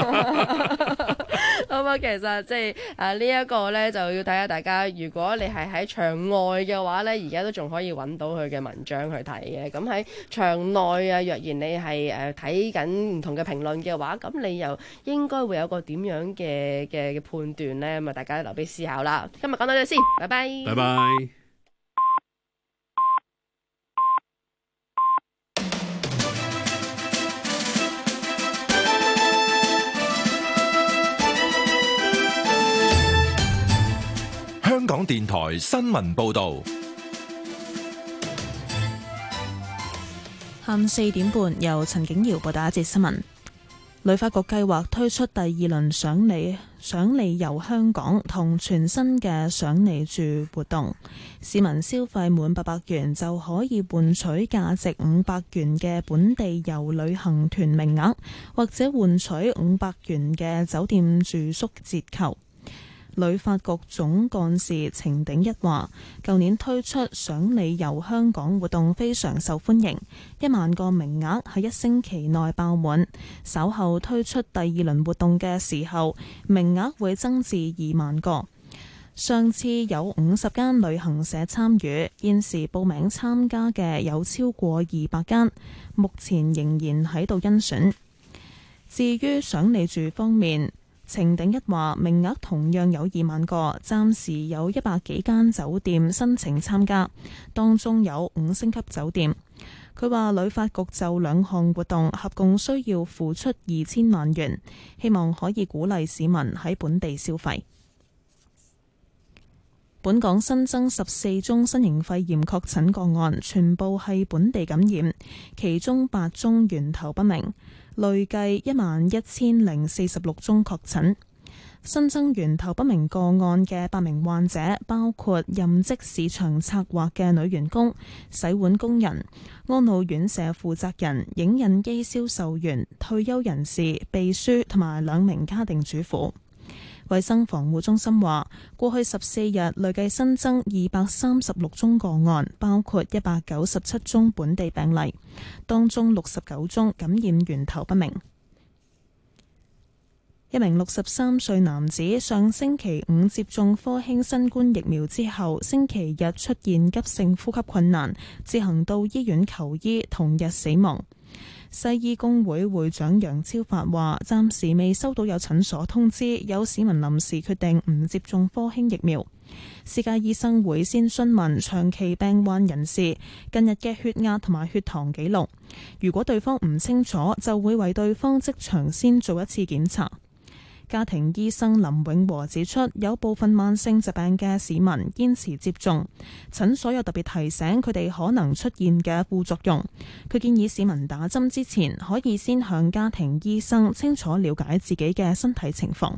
咁啊，其實即係呢一個呢，就要睇下大家，如果你係喺場外嘅話呢，而家都仲可以揾到佢嘅文章去睇嘅。咁喺場內啊，若然你係睇緊唔同嘅評論嘅話，咁你又應該會有個點樣嘅判斷呢？咁啊，大家留俾思考啦。今日講到呢度先，拜拜。拜拜。 香港電台新聞報導， 下午4點半由陳景瑤報道一節新聞。旅發局計劃推出第二輪賞你遊香港同全新嘅賞你住活動，市民消費滿800元就可以換取價值500元嘅本地遊旅行團名額，或者換取500元嘅酒店住宿折扣。旅發局總幹事程鼎一話，舊年推出賞你遊香港活動非常受歡迎，1萬個名額喺1星期內爆滿，稍後推出第二輪活動嘅時候，名額會增至2萬個。上次有50間旅行社參與，現時報名參加嘅有超過200間，目前仍然喺度甄選。至於賞你住方面，程鼎一話，名額同樣有2萬個，暫時有100幾間酒店申請參加，當中有5星級酒店。 佢話旅發局就2項活動合共需要付出2000萬元，希望可以鼓勵市民喺本地消費。本港新增14宗新型肺炎確診個案，全部係本地感染，其中8宗源頭不明，累計11046宗確診。新增源頭不明個案嘅8名患者，包括任職市場策劃嘅女員工、洗碗工人、安老院舍負責人、影印機銷售員、退休人士、秘書同埋2名家庭主婦。衛生防護中心話，過去14日累計新增236宗個案，包括197宗本地病例，當中69宗感染源頭不明。一名63歲男子上星期5接種科興新冠疫苗之後，星期日出現急性呼吸困難，自行到醫院求醫，同日死亡。西醫工會會長楊超發話，暫時未收到有診所通知有市民臨時決定唔接種科興疫苗。私家醫生會先詢問長期病患人士近日嘅血壓同埋血糖記錄，如果對方唔清楚，就會為對方即場先做一次檢查。家庭醫生林永和指出，有部分慢性疾病嘅市民堅持接種，診所有特別提醒佢哋可能出現嘅副作用。佢建議市民打針之前可以先向家庭醫生清楚了解自己嘅身體情況。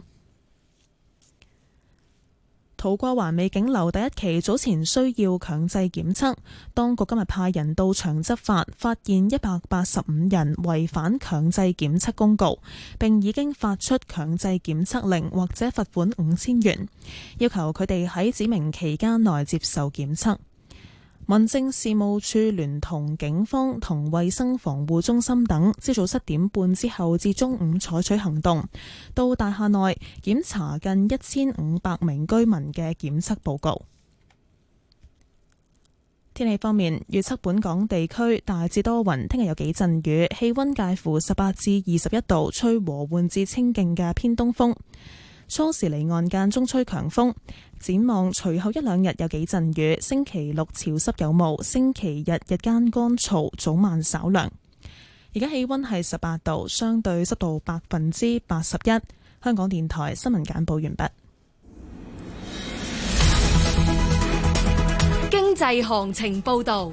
土瓜灣美景樓第1期早前需要強制檢測，當局今日派人到場執法，發現185人違反強制檢測公告，並已經發出強制檢測令或者罰款5000元，要求佢哋喺指明期間內接受檢測。民政事務處聯同警方同衛生防護中心等，朝早7點半之後至中午採取行動，到大廈內檢查近1500名居民嘅檢測報告。天氣方面，預測本港地區大致多雲，聽日有幾陣雨，氣溫介乎18至21度，吹和緩至清勁嘅偏東風。初時離岸間中吹強風，展望隨後1-2日有幾陣雨，星期六潮濕有霧，星期日日間乾燥，早晚稍涼。而家氣溫係18度，相對濕度81%。香港電台新聞簡報完畢。 經濟行情報道。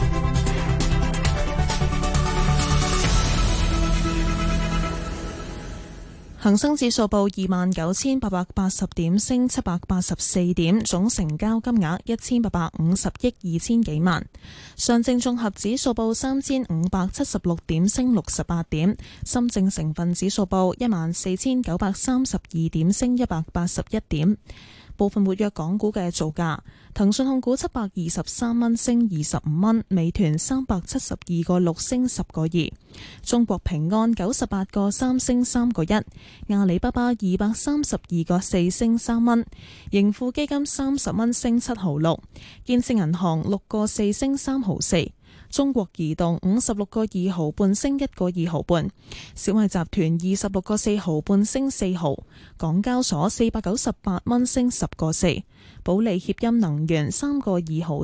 恒生指數報29,880點，升784點，總成交金額1850億2000幾萬。上證綜合指數報3576點，升68點。深證成分指數報14932點，升181點。部分活躍港股嘅造價：騰訊控股723蚊升25蚊，美團372個6升10個2，中國平安98個3升3個1，阿里巴巴232個4升3蚊，盈富基金30蚊升7毫6，建設銀行6個4升3毫4。中國移動56個2毫半升1個2毫半，小米集團26個4毫半升4毫，港交所498蚊升10個4，保利協鑫能源3個2毫